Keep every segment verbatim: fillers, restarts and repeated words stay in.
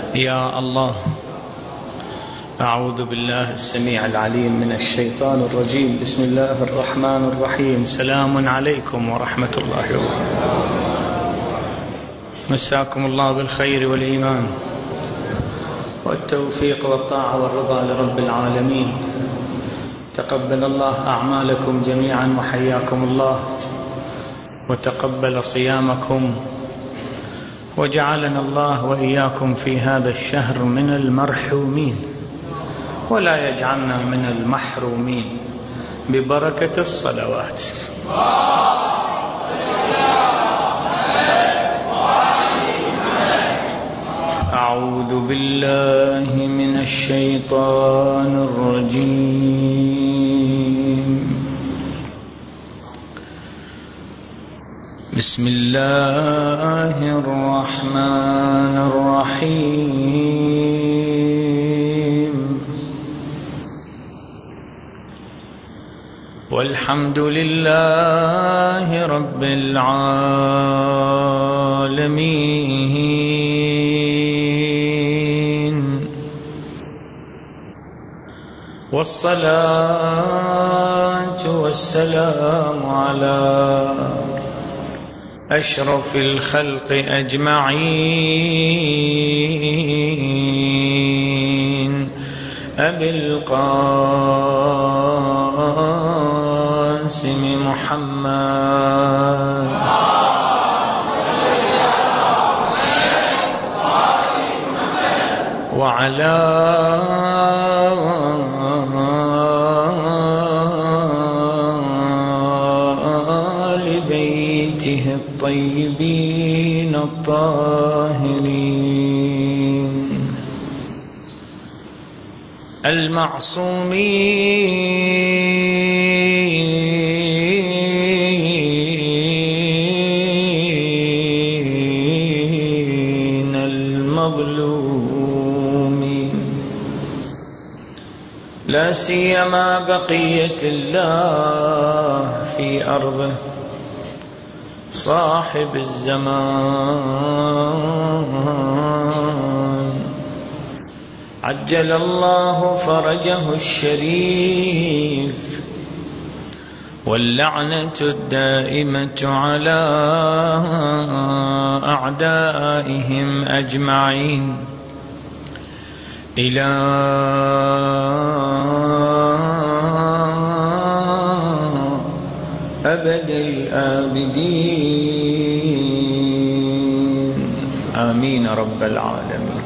يا الله. أعوذ بالله السميع العليم من الشيطان الرجيم. بسم الله الرحمن الرحيم. سلام عليكم ورحمة الله وبركاته. مساكم الله بالخير والإيمان والتوفيق والطاعة والرضا لرب العالمين. تقبل الله أعمالكم جميعا وحياكم الله وتقبل صيامكم، وجعلنا الله وإياكم في هذا الشهر من المرحومين ولا يجعلنا من المحرومين ببركة الصلوات. أعوذ بالله من الشيطان الرجيم. بسم الله الرحمن الرحيم. والحمد لله رب العالمين، والصلاة والسلام على أشرف الخلق أجمعين، أبي القاسم محمد وعلى آل بيته الطيبين الطاهرين المعصومين المظلومين، لا سيما بقية الله في أرضه صاحب الزمان، عجل الله فرجه الشريف، واللعنة الدائمة على أعدائهم أجمعين إلى أبد الآبدين، آمين رب العالمين.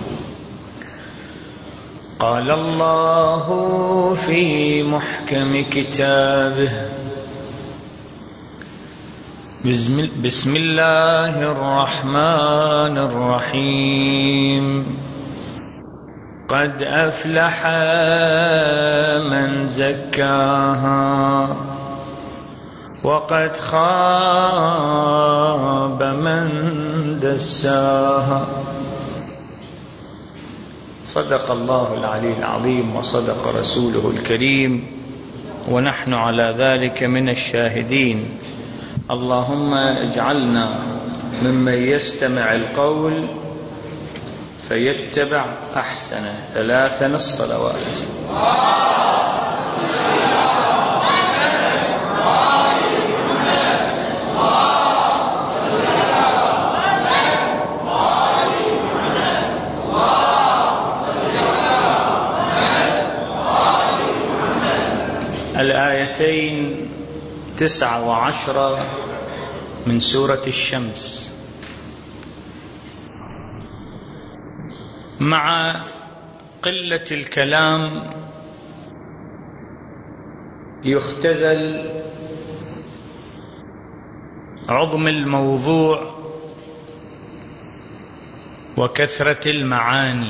قال الله في محكم كتابه: بسم الله الرحمن الرحيم. قد أفلح من زكاها وقد خاب من دساها. صدق الله العلي العظيم وصدق رسوله الكريم، ونحن على ذلك من الشاهدين. اللهم اجعلنا ممن يستمع القول فيتبع أحسنه. ثلاثا الصلوات. الآيتين تسعة وعشرة من سورة الشمس. مع قلة الكلام يختزل عظم الموضوع وكثرة المعاني.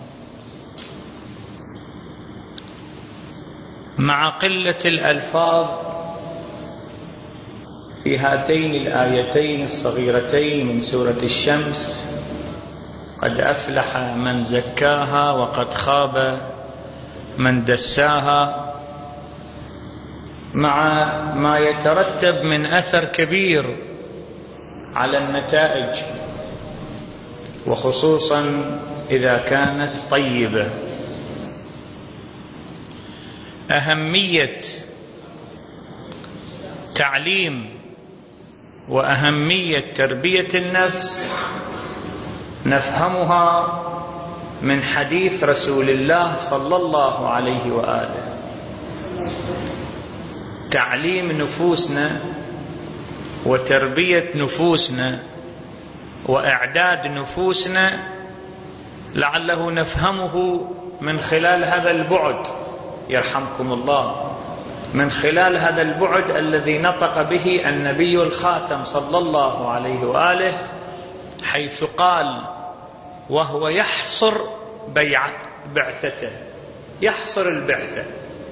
مع قلة الألفاظ في هاتين الآيتين الصغيرتين من سورة الشمس، قد أفلح من زكاها وقد خاب من دساها، مع ما يترتب من أثر كبير على النتائج وخصوصا إذا كانت طيبة. أهمية تعليم وأهمية تربية النفس نفهمها من حديث رسول الله صلى الله عليه وآله. تعليم نفوسنا وتربية نفوسنا وإعداد نفوسنا لعله نفهمه من خلال هذا البعد، يرحمكم الله، من خلال هذا البعد الذي نطق به النبي الخاتم صلى الله عليه وآله، حيث قال وهو يحصر بيع بعثته، يحصر البعثة: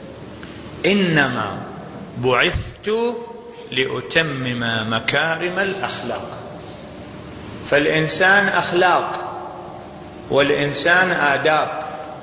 إنما بعثت لأتمم مكارم الأخلاق. فالإنسان أخلاق، والإنسان آداب،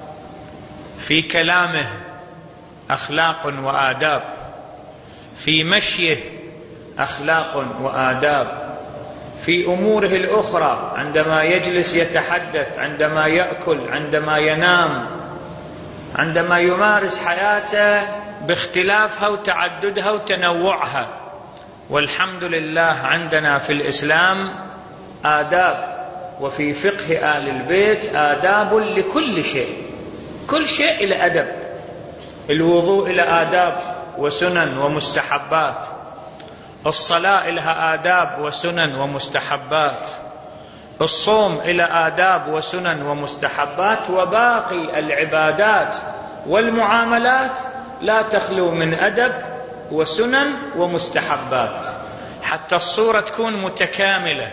في كلامه أخلاق وآداب، في مشيه أخلاق وآداب، في أموره الأخرى، عندما يجلس يتحدث، عندما يأكل، عندما ينام، عندما يمارس حياته باختلافها وتعددها وتنوعها. والحمد لله عندنا في الإسلام آداب، وفي فقه آل البيت آداب لكل شيء، كل شيء إلى أدب. الوضوء إلى آداب وسنن ومستحبات، الصلاة لها آداب وسنن ومستحبات، الصوم إلى آداب وسنن ومستحبات، وباقي العبادات والمعاملات لا تخلو من أدب وسنن ومستحبات، حتى الصورة تكون متكاملة،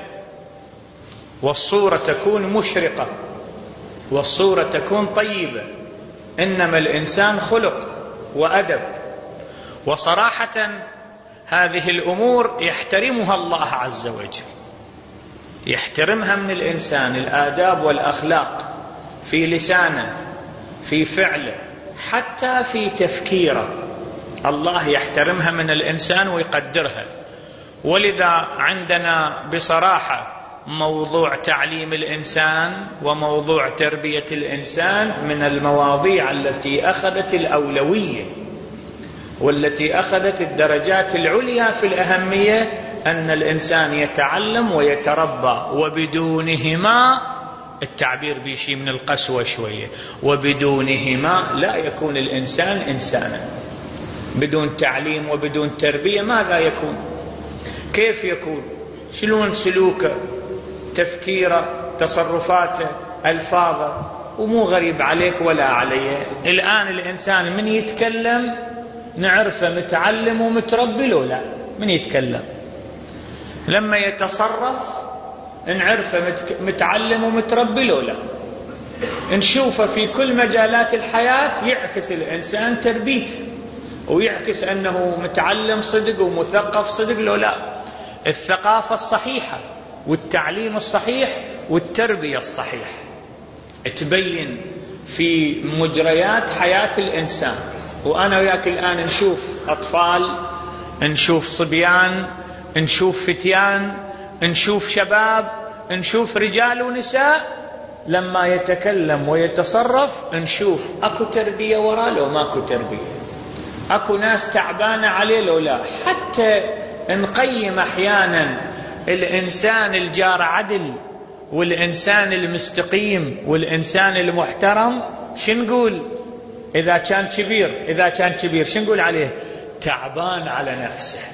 والصورة تكون مشرقة، والصورة تكون طيبة. إنما الإنسان خلق وأدب. وصراحة هذه الأمور يحترمها الله عز وجل، يحترمها من الإنسان، الآداب والأخلاق، في لسانه، في فعله، حتى في تفكيره، الله يحترمها من الإنسان ويقدرها. ولذا عندنا بصراحة موضوع تعليم الإنسان وموضوع تربية الإنسان من المواضيع التي أخذت الأولوية والتي أخذت الدرجات العليا في الأهمية، أن الإنسان يتعلم ويتربى، وبدونهما التعبير بيشي من القسوة شوية، وبدونهما لا يكون الإنسان إنسانا. بدون تعليم وبدون تربية ماذا يكون؟ كيف يكون؟ شلون سلوكه، تفكيره، تصرفاته، ألفاظه؟ ومو غريب عليك ولا علي، الآن الإنسان من يتكلم نعرفه متعلم ومتربي له لا، من يتكلم. لما يتصرف نعرفه متعلم ومتربي له لا. نشوفه في كل مجالات الحياة يعكس الإنسان تربيته، ويعكس أنه متعلم صدق ومثقف صدق له لا. الثقافة الصحيحة والتعليم الصحيح والتربية الصحيحة تبين في مجريات حياة الإنسان. وأنا وياك الآن نشوف أطفال، نشوف صبيان، نشوف فتيان، نشوف شباب، نشوف رجال ونساء، لما يتكلم ويتصرف نشوف أكو تربية وراء لو ماكو تربية، أكو ناس تعبانة عليه لو لا. حتى نقيم أحيانا الإنسان الجار عدل والإنسان المستقيم والإنسان المحترم، شنقول إذا كان كبير؟ إذا كان كبير شنقول عليه؟ تعبان على نفسه.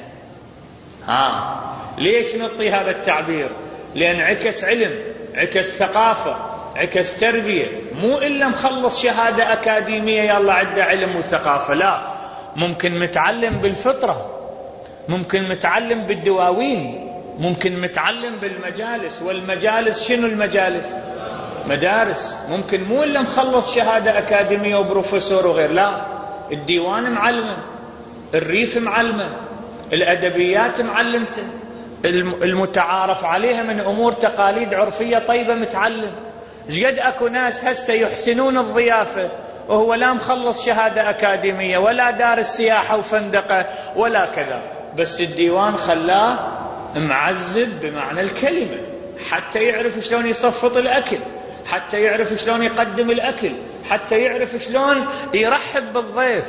ها ليش نعطي هذا التعبير؟ لأن عكس علم، عكس ثقافة، عكس تربية. مو إلا مخلص شهادة أكاديمية يلا عنده علم وثقافة، لا، ممكن متعلم بالفطرة، ممكن متعلم بالدواوين، ممكن متعلم بالمجالس. والمجالس شنو المجالس؟ مدارس. ممكن مو إلا مخلص شهادة أكاديمية وبروفيسور وغير، لا، الديوان معلمه، الريف معلمه، الأدبيات معلمته، المتعارف عليها من أمور تقاليد عرفية طيبة متعلم. جد أكو ناس هسه يحسنون الضيافة وهو لا مخلص شهادة أكاديمية ولا دارس سياحة وفندقة ولا كذا، بس الديوان خلاه معزب بمعنى الكلمة. حتى يعرف شلون يصفط الأكل، حتى يعرف شلون يقدم الأكل، حتى يعرف شلون يرحب بالضيف.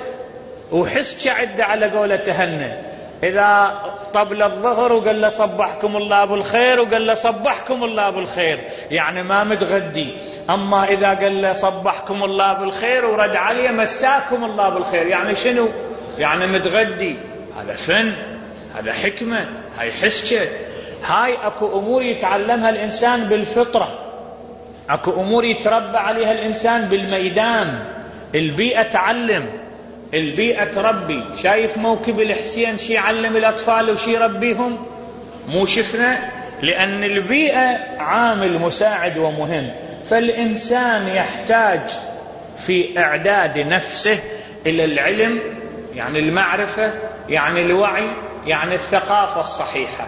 وحس شعد على قولة تهنى، إذا طبل الظهر وقال له صبحكم الله بالخير، وقال له صبحكم الله بالخير، يعني ما متغدي. أما إذا قال له صبحكم الله بالخير ورد عليه مساكم الله بالخير، يعني شنو؟ يعني متغدي. هذا فن، هذا حكمة، هاي حسكة. هاي أكو أمور يتعلمها الإنسان بالفطرة، أكو أمور يتربى عليها الإنسان بالميدان. البيئة تعلم، البيئة تربي. شايف موكب الحسين شي يعلم الأطفال وشي يربيهم؟ مو شفنا؟ لأن البيئة عامل مساعد ومهم. فالإنسان يحتاج في إعداد نفسه إلى العلم، يعني المعرفة، يعني الوعي، يعني الثقافة الصحيحة،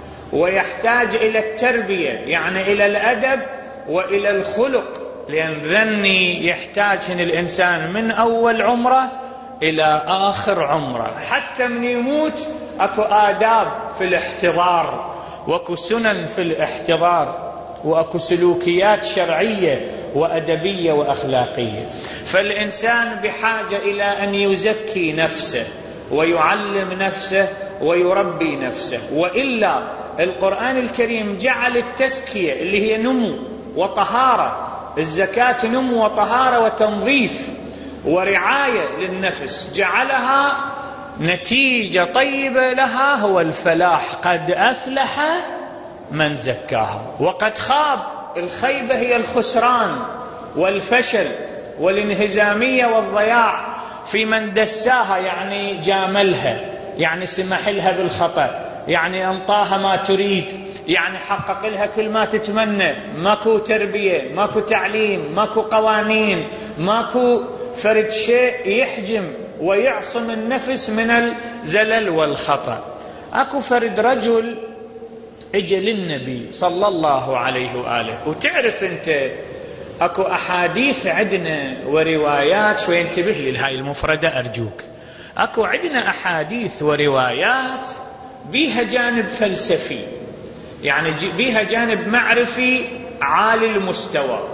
ويحتاج إلى التربية، يعني إلى الأدب وإلى الخلق. لأن ذني يحتاج إن الإنسان من أول عمره إلى آخر عمره، حتى من يموت أكو آداب في الاحتضار، وأكو سنن في الاحتضار، وأكو سلوكيات شرعية وأدبية وأخلاقية. فالإنسان بحاجة إلى أن يزكي نفسه ويعلم نفسه ويربي نفسه. وإلا القرآن الكريم جعل التزكية اللي هي نمو وطهارة، الزكاة نمو وطهارة وتنظيف ورعاية للنفس، جعلها نتيجة طيبة لها هو الفلاح. قد أفلح من زكاها وقد خاب. الخيبة هي الخسران والفشل والانهزامية والضياع في من دساها، يعني جاملها، يعني سمح لها بالخطأ، يعني أنطاها ما تريد، يعني حقق لها كل ما تتمنى. ماكو تربية، ماكو تعليم، ماكو قوانين، ماكو فرد شيء يحجم ويعصم النفس من الزلل والخطأ. أكو فرد رجل اجى للنبي صلى الله عليه وآله. وتعرف انت اكو احاديث عندنا وروايات، شوي انتبه لي لهاي المفردة ارجوك. اكو عندنا احاديث وروايات بيها جانب فلسفي، يعني بيها جانب معرفي عالي المستوى،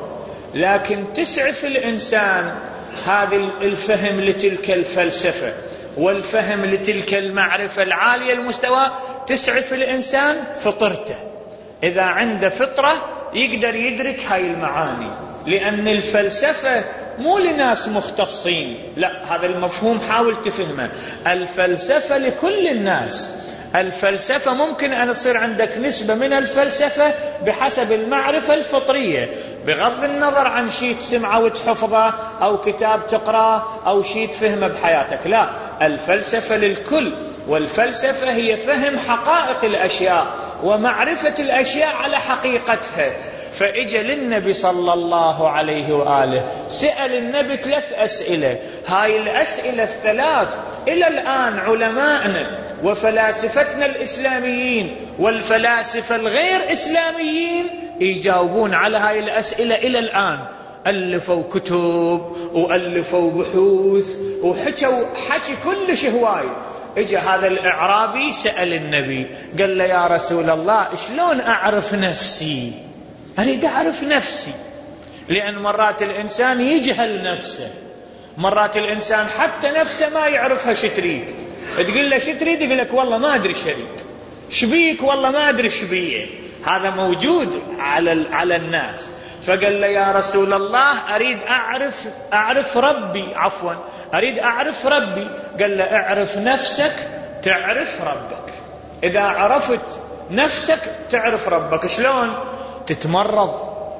لكن تسعف الانسان هذا الفهم لتلك الفلسفة والفهم لتلك المعرفة العالية المستوى، تسعف الإنسان فطرته. إذا عنده فطرة يقدر يدرك هاي المعاني، لأن الفلسفة مو لناس مختصين، لا، هذا المفهوم حاول تفهمه. الفلسفة لكل الناس. الفلسفة ممكن أن تصير عندك نسبة من الفلسفة بحسب المعرفة الفطرية، بغض النظر عن شيء تسمعه وتحفظه أو كتاب تقرأه أو شيء تفهمه بحياتك. لا، الفلسفة للكل. والفلسفة هي فهم حقائق الأشياء ومعرفة الأشياء على حقيقتها. فإجا للنبي صلى الله عليه وآله، سأل النبي ثلاث أسئلة. هاي الأسئلة الثلاث إلى الآن علماءنا وفلاسفتنا الإسلاميين والفلاسفة الغير إسلاميين يجاوبون على هاي الأسئلة إلى الآن. ألفوا كتب وألفوا بحوث وحكوا حكي كلش هواي. اجى هذا الإعرابي سأل النبي، قال له يا رسول الله شلون أعرف نفسي؟ أريد أعرف نفسي. لأن مرات الإنسان يجهل نفسه، مرات الإنسان حتى نفسه ما يعرفها شو تريد. تقول له شو تريد؟ يقول لك والله ما أدري شريد. شبيك؟ والله ما أدري شبيه. هذا موجود على على الناس. فقال له يا رسول الله أريد أعرف أعرف ربي، عفوا أريد أعرف ربي. قال له اعرف نفسك تعرف ربك. إذا عرفت نفسك تعرف ربك. شلون؟ تتمرض،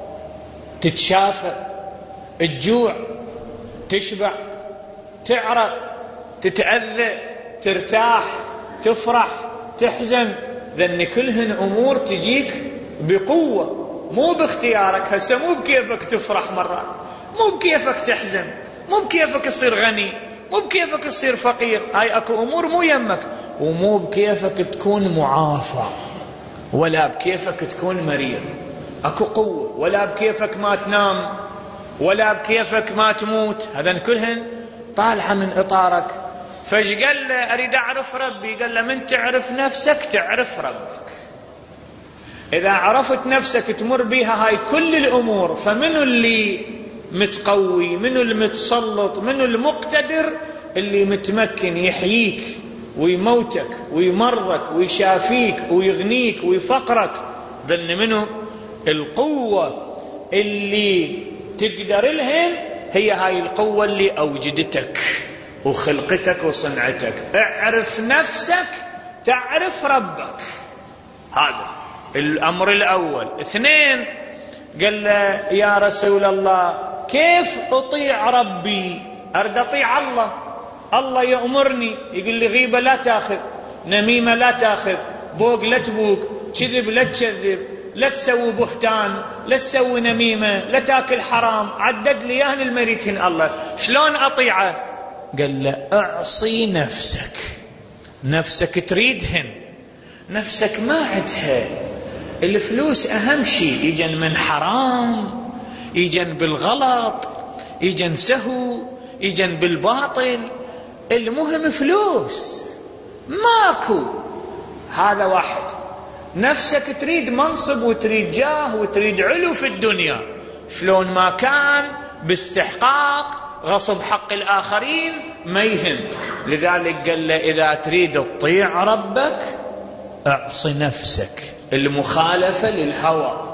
تتشافى، تجوع، تشبع، تعرق، تتأذى، ترتاح، تفرح، تحزن. ذن كلهن أمور تجيك بقوة، مو باختيارك. هسه مو بكيفك تفرح مرات، مو بكيفك تحزن، مو بكيفك تصير غني، مو بكيفك تصير فقير. هاي اكو امور مو يمك. ومو بكيفك تكون معافى، ولا بكيفك تكون مريض. اكو قوة، ولا بكيفك ما تنام، ولا بكيفك ما تموت. هذا كلهن طالعة من اطارك. فايش قال له؟ اريد اعرف ربي. قال له من تعرف نفسك تعرف ربك. إذا عرفت نفسك تمر بها هاي كل الأمور، فمنو اللي متقوي، منو المتسلط، منو المقتدر اللي متمكن يحييك ويموتك ويمرضك ويشافيك ويغنيك ويفقرك؟ ظن منو القوة اللي تقدر لهن هي هاي القوة اللي أوجدتك وخلقتك وصنعتك. اعرف نفسك تعرف ربك، هذا الأمر الأول. اثنين، قال له يا رسول الله كيف أطيع ربي؟ أرد أطيع الله، الله يأمرني يقول لي غيبة لا تأخذ، نميمة لا تأخذ، بوق لا تبوق، كذب لا تكذب، لا تسوي بهتان، لا تسوي نميمة، لا تاكل حرام، عدد لي اياهن المريتين الله. شلون أطيعه؟ قال له أعصي نفسك. نفسك تريدهن، نفسك ما عدها الفلوس أهم شيء، يجن من حرام، يجن بالغلط، يجن سهو، يجن بالباطل، المهم فلوس ماكو. هذا واحد. نفسك تريد منصب وتريد جاه وتريد علو في الدنيا، شلون ما كان، باستحقاق، غصب حق الآخرين، ما يهم. لذلك قال له إذا تريد تطيع ربك اعصي نفسك، المخالفة للهوى.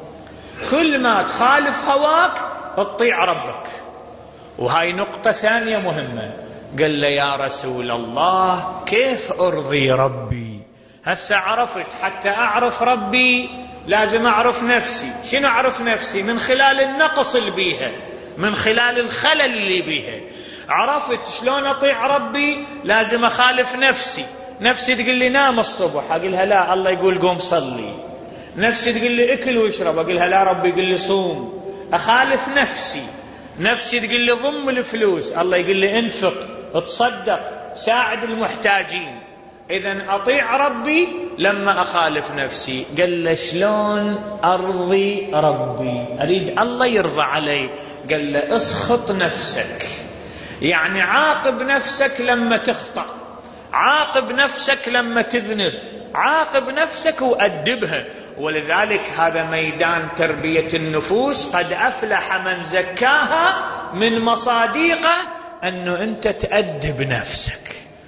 كل ما تخالف هواك تطيع ربك. وهاي نقطة ثانية مهمة. قال له يا رسول الله كيف أرضي ربي؟ هسه عرفت حتى أعرف ربي لازم أعرف نفسي. شنو أعرف نفسي؟ من خلال النقص اللي بيها، من خلال الخلل اللي بيها. عرفت شلون أطيع ربي؟ لازم أخالف نفسي. نفسي تقول لي نام الصبح، أقولها لا، الله يقول قوم صلي. نفسي تقول لي اكل واشرب، أقولها لا، ربي يقول لي صوم. أخالف نفسي. نفسي تقول لي ضم الفلوس، الله يقول لي انفق، تصدق، ساعد المحتاجين. إذن أطيع ربي لما أخالف نفسي. قال له شلون أرضي ربي؟ أريد الله يرضى علي. قال له اسخط نفسك، يعني عاقب نفسك لما تخطأ، عاقب نفسك لما تذنب، عاقب نفسك وأدبها. ولذلك هذا ميدان تربية النفوس. قد أفلح من زكاها، من مصاديقه أنه أنت تأدب نفسك.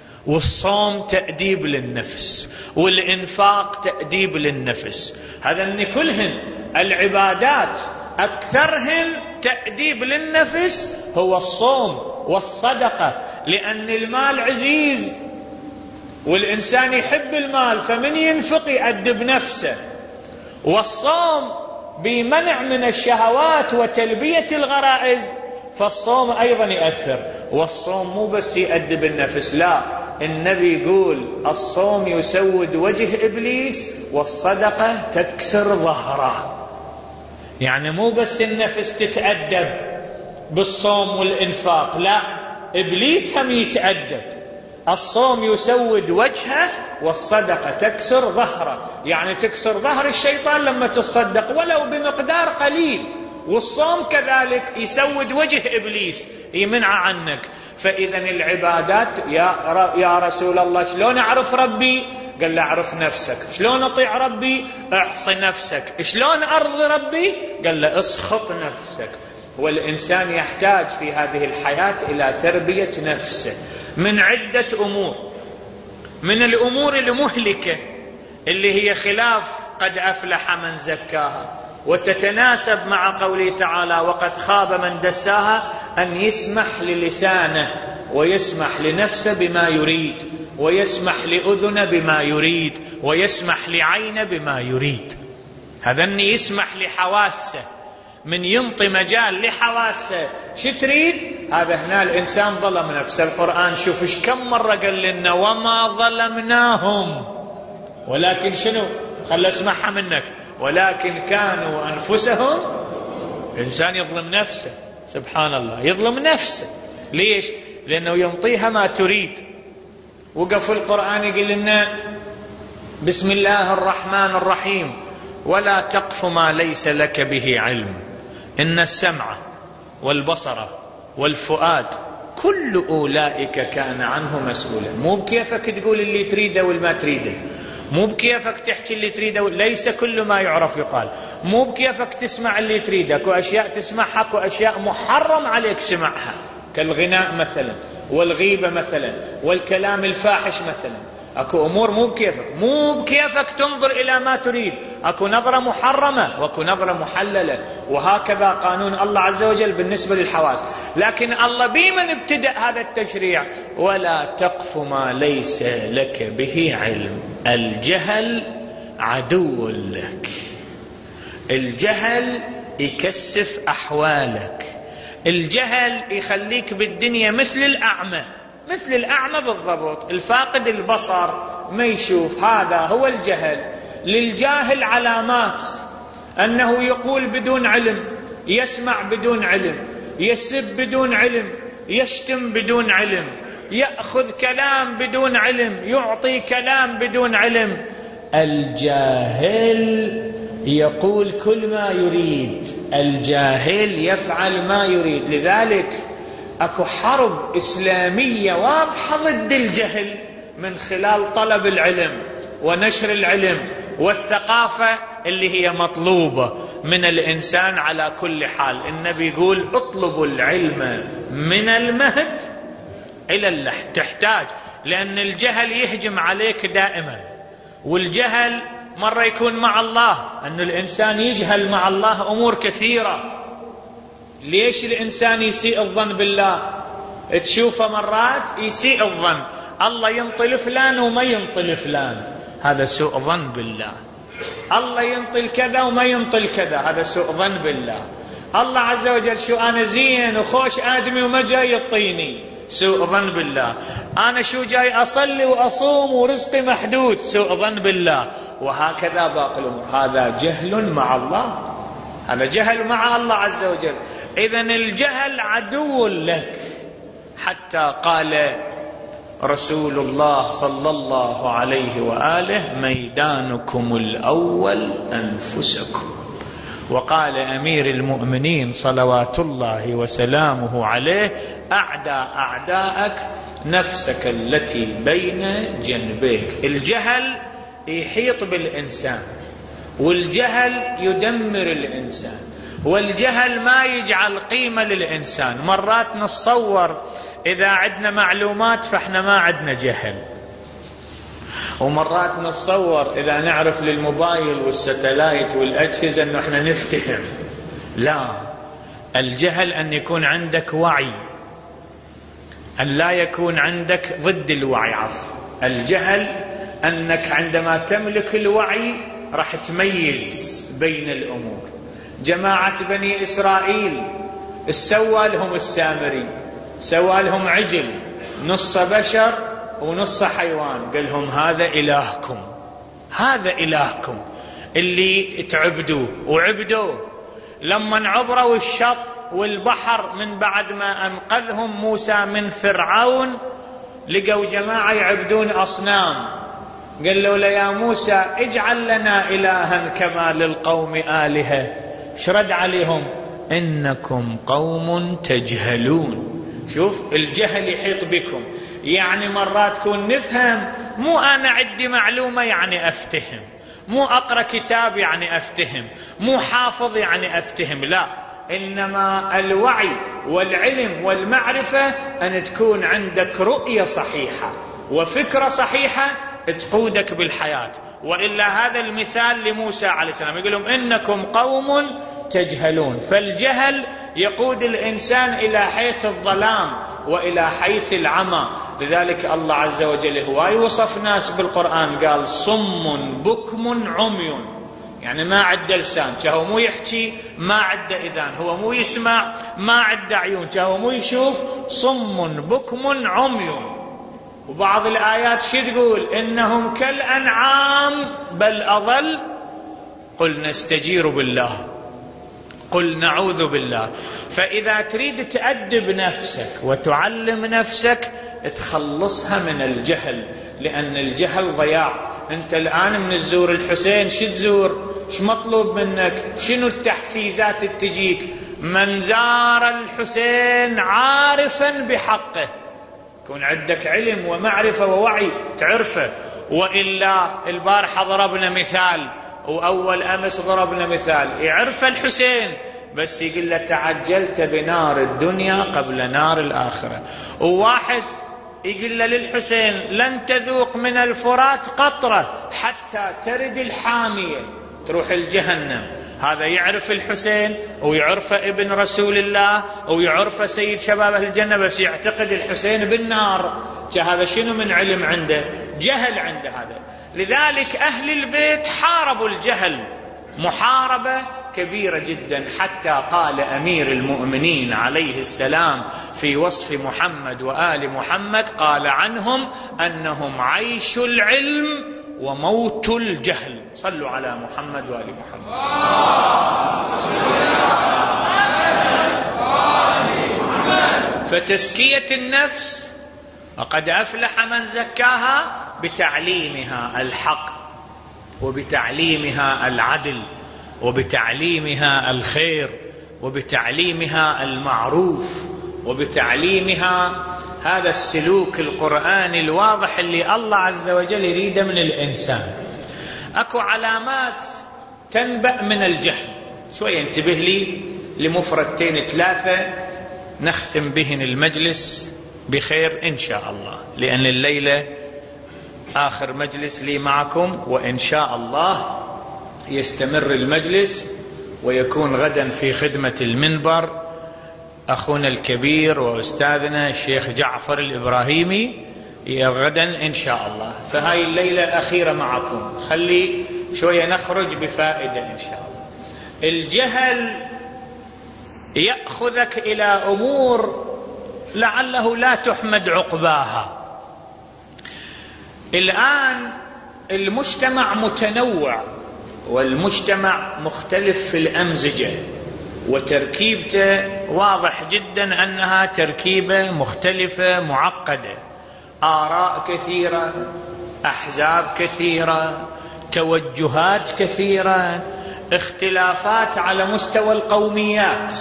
والصوم تأديب للنفس، والإنفاق تأديب للنفس. هذا كلهن العبادات أكثرهن تأديب للنفس هو الصوم والصدقة، لأن المال عزيز والإنسان يحب المال، فمن ينفق يأدب نفسه. والصوم بمنع من الشهوات وتلبية الغرائز، فالصوم أيضا يأثر. والصوم مو بس يأدب النفس، لا، النبي يقول الصوم يسود وجه إبليس والصدقة تكسر ظهره. يعني مو بس النفس تتأدب بالصوم والإنفاق، لا، إبليس هم يتأدب. الصوم يسود وجهه والصدقة تكسر ظهره، يعني تكسر ظهر الشيطان لما تصدق ولو بمقدار قليل. والصوم كذلك يسود وجه إبليس، يمنع عنك. فإذا العبادات يا, يا رسول الله شلون أعرف ربي؟ قال له أعرف نفسك. شلون أطيع ربي؟ أعصي نفسك. شلون أرضي ربي؟ قال له اسخط نفسك. والإنسان يحتاج في هذه الحياة إلى تربية نفسه من عدة أمور. من الأمور المهلكة اللي هي خلاف قد أفلح من زكاها، وتتناسب مع قوله تعالى وقد خاب من دساها، أن يسمح للسانه ويسمح لنفسه بما يريد، ويسمح لأذنه بما يريد، ويسمح لعينه بما يريد. هذا أن يسمح لحواسه، من ينطي مجال لحواسه شو تريد، هذا هنا الإنسان ظلم نفسه. القرآن شوف ايش كم مرة قال لنا وما ظلمناهم، ولكن شنو؟ خل اسمعها منك، ولكن كانوا أنفسهم. الإنسان يظلم نفسه، سبحان الله، يظلم نفسه. ليش؟ لأنه ينطيها ما تريد. وقف القرآن يقول لنا بسم الله الرحمن الرحيم ولا تقف ما ليس لك به علم إن السمع والبصر والفؤاد كل أولئك كان عنه مسؤولا. مو بكيفك تقول اللي تريده والما تريده، مو بكيفك تحكي اللي تريده، ليس كل ما يعرف يقال، مو بكيفك تسمع اللي تريده، اكو اشياء تسمعها، اكو اشياء محرم عليك سمعها، كالغناء مثلا، والغيبة مثلا، والكلام الفاحش مثلا. اكو امور مو بكيفك، مو بكيفك تنظر الى ما تريد، اكو نظرة محرمة واكو نظرة محللة، وهكذا قانون الله عز وجل بالنسبة للحواس. لكن الله بمن ابتدأ هذا التشريع؟ ولا تقف ما ليس لك به علم. الجهل عدو لك، الجهل يكسف احوالك، الجهل يخليك بالدنيا مثل الأعمى، مثل الأعمى بالضبط، الفاقد البصر ما يشوف، هذا هو الجهل. للجاهل علامات، أنه يقول بدون علم، يسمع بدون علم، يسب بدون علم، يشتم بدون علم، يأخذ كلام بدون علم، يعطي كلام بدون علم. الجاهل يقول كل ما يريد، الجاهل يفعل ما يريد. لذلك اكو حرب اسلامية واضحة ضد الجهل من خلال طلب العلم ونشر العلم والثقافة اللي هي مطلوبة من الإنسان على كل حال. النبي يقول اطلبوا العلم من المهد إلى اللحد. تحتاج، لأن الجهل يهجم عليك دائما، والجهل مرة يكون مع الله، أن الإنسان يجهل مع الله أمور كثيرة. ليش الإنسان يسيء الظن بالله؟ تشوفه مرات يسيء الظن، الله ينطل فلان وما ينطل فلان، هذا سوء ظن بالله. الله ينطل كذا وما ينطل كذا، هذا سوء ظن بالله. الله عز وجل شو أنا زين وخوش آدمي وما جاي يطيني، سوء ظن بالله. أنا شو جاي أصلي وأصوم ورزقي محدود، سوء ظن بالله. وهكذا باقي الأمور، هذا جهل مع الله، هذا جهل مع الله عز وجل. إذن الجهل عدو لك. حتى قال رسول الله صلى الله عليه وآله ميدانكم الأول أنفسكم. وقال أمير المؤمنين صلوات الله وسلامه عليه أعدى أعداءك نفسك التي بين جنبيك. الجهل يحيط بالإنسان، والجهل يدمر الإنسان، والجهل ما يجعل قيمة للإنسان. مرات نتصور إذا عندنا معلومات فإحنا ما عندنا جهل، ومرات نتصور إذا نعرف للموبايل والستلايت والأجهزة أنه إحنا نفتهم. لا، الجهل أن يكون عندك وعي، أن لا يكون عندك ضد الوعي. عفوا، الجهل أنك عندما تملك الوعي راح تميز بين الأمور. جماعة بني إسرائيل سوى لهم السامري، سوى لهم عجل نص بشر ونص حيوان، قال لهم هذا إلهكم، هذا إلهكم اللي تعبدوه. وعبدوه لما عبروا الشط والبحر من بعد ما أنقذهم موسى من فرعون، لقوا جماعة يعبدون أصنام. قال له يا موسى اجعل لنا إلها كما للقوم آلهة. شرد عليهم إنكم قوم تجهلون. شوف، الجهل يحيط بكم. يعني مرات تكون نفهم، مو أنا عندي معلومة يعني أفتهم، مو أقرأ كتاب يعني أفتهم، مو حافظ يعني أفتهم، لا، إنما الوعي والعلم والمعرفة أن تكون عندك رؤية صحيحة وفكرة صحيحة تقودك بالحياة. وإلا هذا المثال لموسى عليه السلام، يقول لهم إنكم قوم تجهلون. فالجهل يقود الإنسان إلى حيث الظلام وإلى حيث العمى. لذلك الله عز وجل هو يوصف ناس بالقرآن، قال صم بكم عمي، يعني ما عد لسان، هو مو يحكي، ما عد إذان، هو مو يسمع، ما عد عيون، هو مو يشوف، صم بكم عمي. وبعض الآيات شو تقول؟ إنهم كالأنعام بل أضل، قل نستجير بالله، قل نعوذ بالله. فإذا تريد تأدب نفسك وتعلم نفسك تخلصها من الجهل، لأن الجهل ضياع. أنت الآن من الزور الحسين شو تزور؟ شو مطلوب منك؟ شنو التحفيزات اللي تجيك؟ من زار الحسين عارفا بحقه، يكون عندك علم ومعرفة ووعي تعرفه. وإلا البارحة ضربنا مثال وأول أمس ضربنا مثال، يعرف الحسين بس يقول له تعجلت بنار الدنيا قبل نار الآخرة. وواحد يقول له للحسين لن تذوق من الفرات قطرة حتى ترد الحامية تروح الجهنم. هذا يعرف الحسين ويعرف ابن رسول الله ويعرف سيد شباب أهل الجنة، بس يعتقد الحسين بالنار. هذا شنو من علم عنده؟ جهل عنده هذا. لذلك أهل البيت حاربوا الجهل محاربة كبيرة جدا، حتى قال أمير المؤمنين عليه السلام في وصف محمد وآل محمد، قال عنهم أنهم عيش العلم وموت الجهل. صلوا على محمد وآل محمد. فتزكية النفس وقد أفلح من زكاها بتعليمها الحق وبتعليمها العدل وبتعليمها الخير وبتعليمها المعروف وبتعليمها هذا السلوك القرآني الواضح اللي الله عز وجل يريده من الإنسان. أكو علامات تنبأ من الجهل. شوية انتبه لي لمفردتين ثلاثة نختم بهن المجلس بخير إن شاء الله، لأن الليلة آخر مجلس لي معكم، وإن شاء الله يستمر المجلس ويكون غدا في خدمة المنبر أخونا الكبير وأستاذنا الشيخ جعفر الإبراهيمي غدا إن شاء الله. فهاي الليلة الأخيرة معكم، خلي شوية نخرج بفائدة إن شاء الله. الجهل يأخذك إلى أمور لعله لا تحمد عقباها. الآن المجتمع متنوع والمجتمع مختلف في الأمزجة، وتركيبته واضح جدا أنها تركيبة مختلفة معقدة، آراء كثيرة، أحزاب كثيرة، توجهات كثيرة، اختلافات على مستوى القوميات،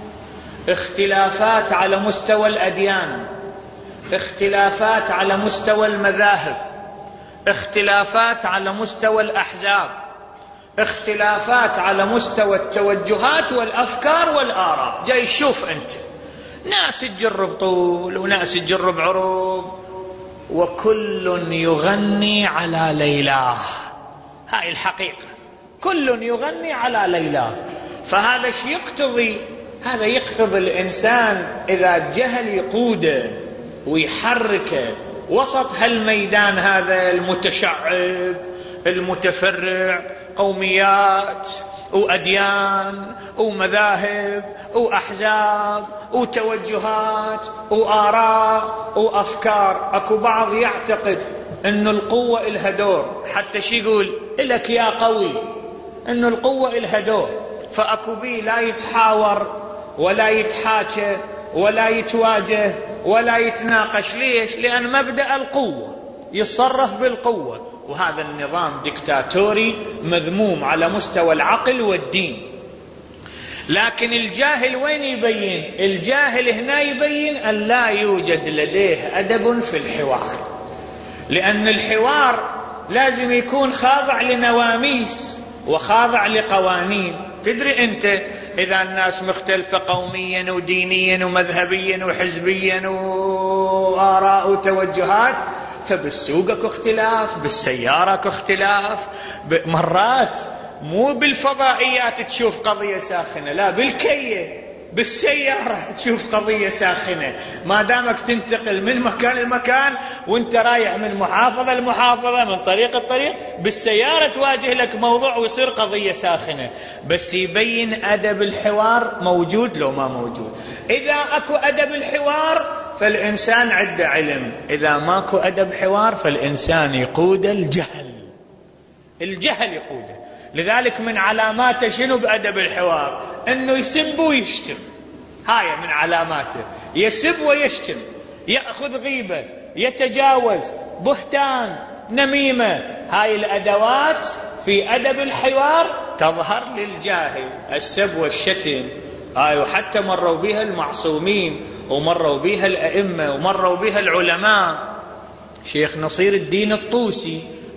اختلافات على مستوى الأديان، اختلافات على مستوى المذاهب، اختلافات على مستوى الأحزاب، اختلافات على مستوى التوجهات والأفكار والآراء. جاي شوف أنت ناس تجرب طول وناس تجرب عروض، وكل يغني على ليلاه. هاي الحقيقة، كل يغني على ليلاه. فهذا شيء يقتضي، هذا يقتضي الإنسان إذا جهل يقوده ويحركه وسط هالميدان هذا المتشعب المتفرع، قوميات وأديان ومذاهب وأحزاب وتوجهات وآراء وأفكار. أكو بعض يعتقد أن القوة إلها دور، حتى شي يقول إلك يا قوي، أن القوة إلها دور. فأكو بي لا يتحاور ولا يتحاكى ولا يتواجه ولا يتناقش. ليش؟ لأن مبدأ القوة يتصرف بالقوة، وهذا النظام ديكتاتوري مذموم على مستوى العقل والدين. لكن الجاهل وين يبين؟ الجاهل هنا يبين أن لا يوجد لديه أدب في الحوار، لأن الحوار لازم يكون خاضع لنواميس وخاضع لقوانين. تدري أنت إذا الناس مختلفة قوميا ودينيا ومذهبيا وحزبيا وآراء وتوجهات، فبالسوق اكو اختلاف، بالسيارة اكو اختلاف، مرات مو بالفضائيات تشوف قضية ساخنة، لا بالكية بالسيارة تشوف قضية ساخنة. ما دامك تنتقل من مكان لمكان وانت رايح من محافظة لمحافظة، من طريق الطريق، بالسيارة تواجه لك موضوع ويصير قضية ساخنة. بس يبين أدب الحوار موجود لو ما موجود. إذا أكو أدب الحوار فالإنسان عنده علم، إذا ماكو أدب حوار فالإنسان يقود الجهل، الجهل يقوده. لذلك من علاماته شنو بأدب الحوار؟ أنه يسب ويشتم. هاي من علاماته، يسب ويشتم، يأخذ غيبة، يتجاوز، بهتان، نميمة. هاي الأدوات في أدب الحوار تظهر للجاهل، السب والشتم. هاي وحتى مروا بها المعصومين ومروا بها الأئمة ومروا بها العلماء. شيخ نصير الدين الطوسي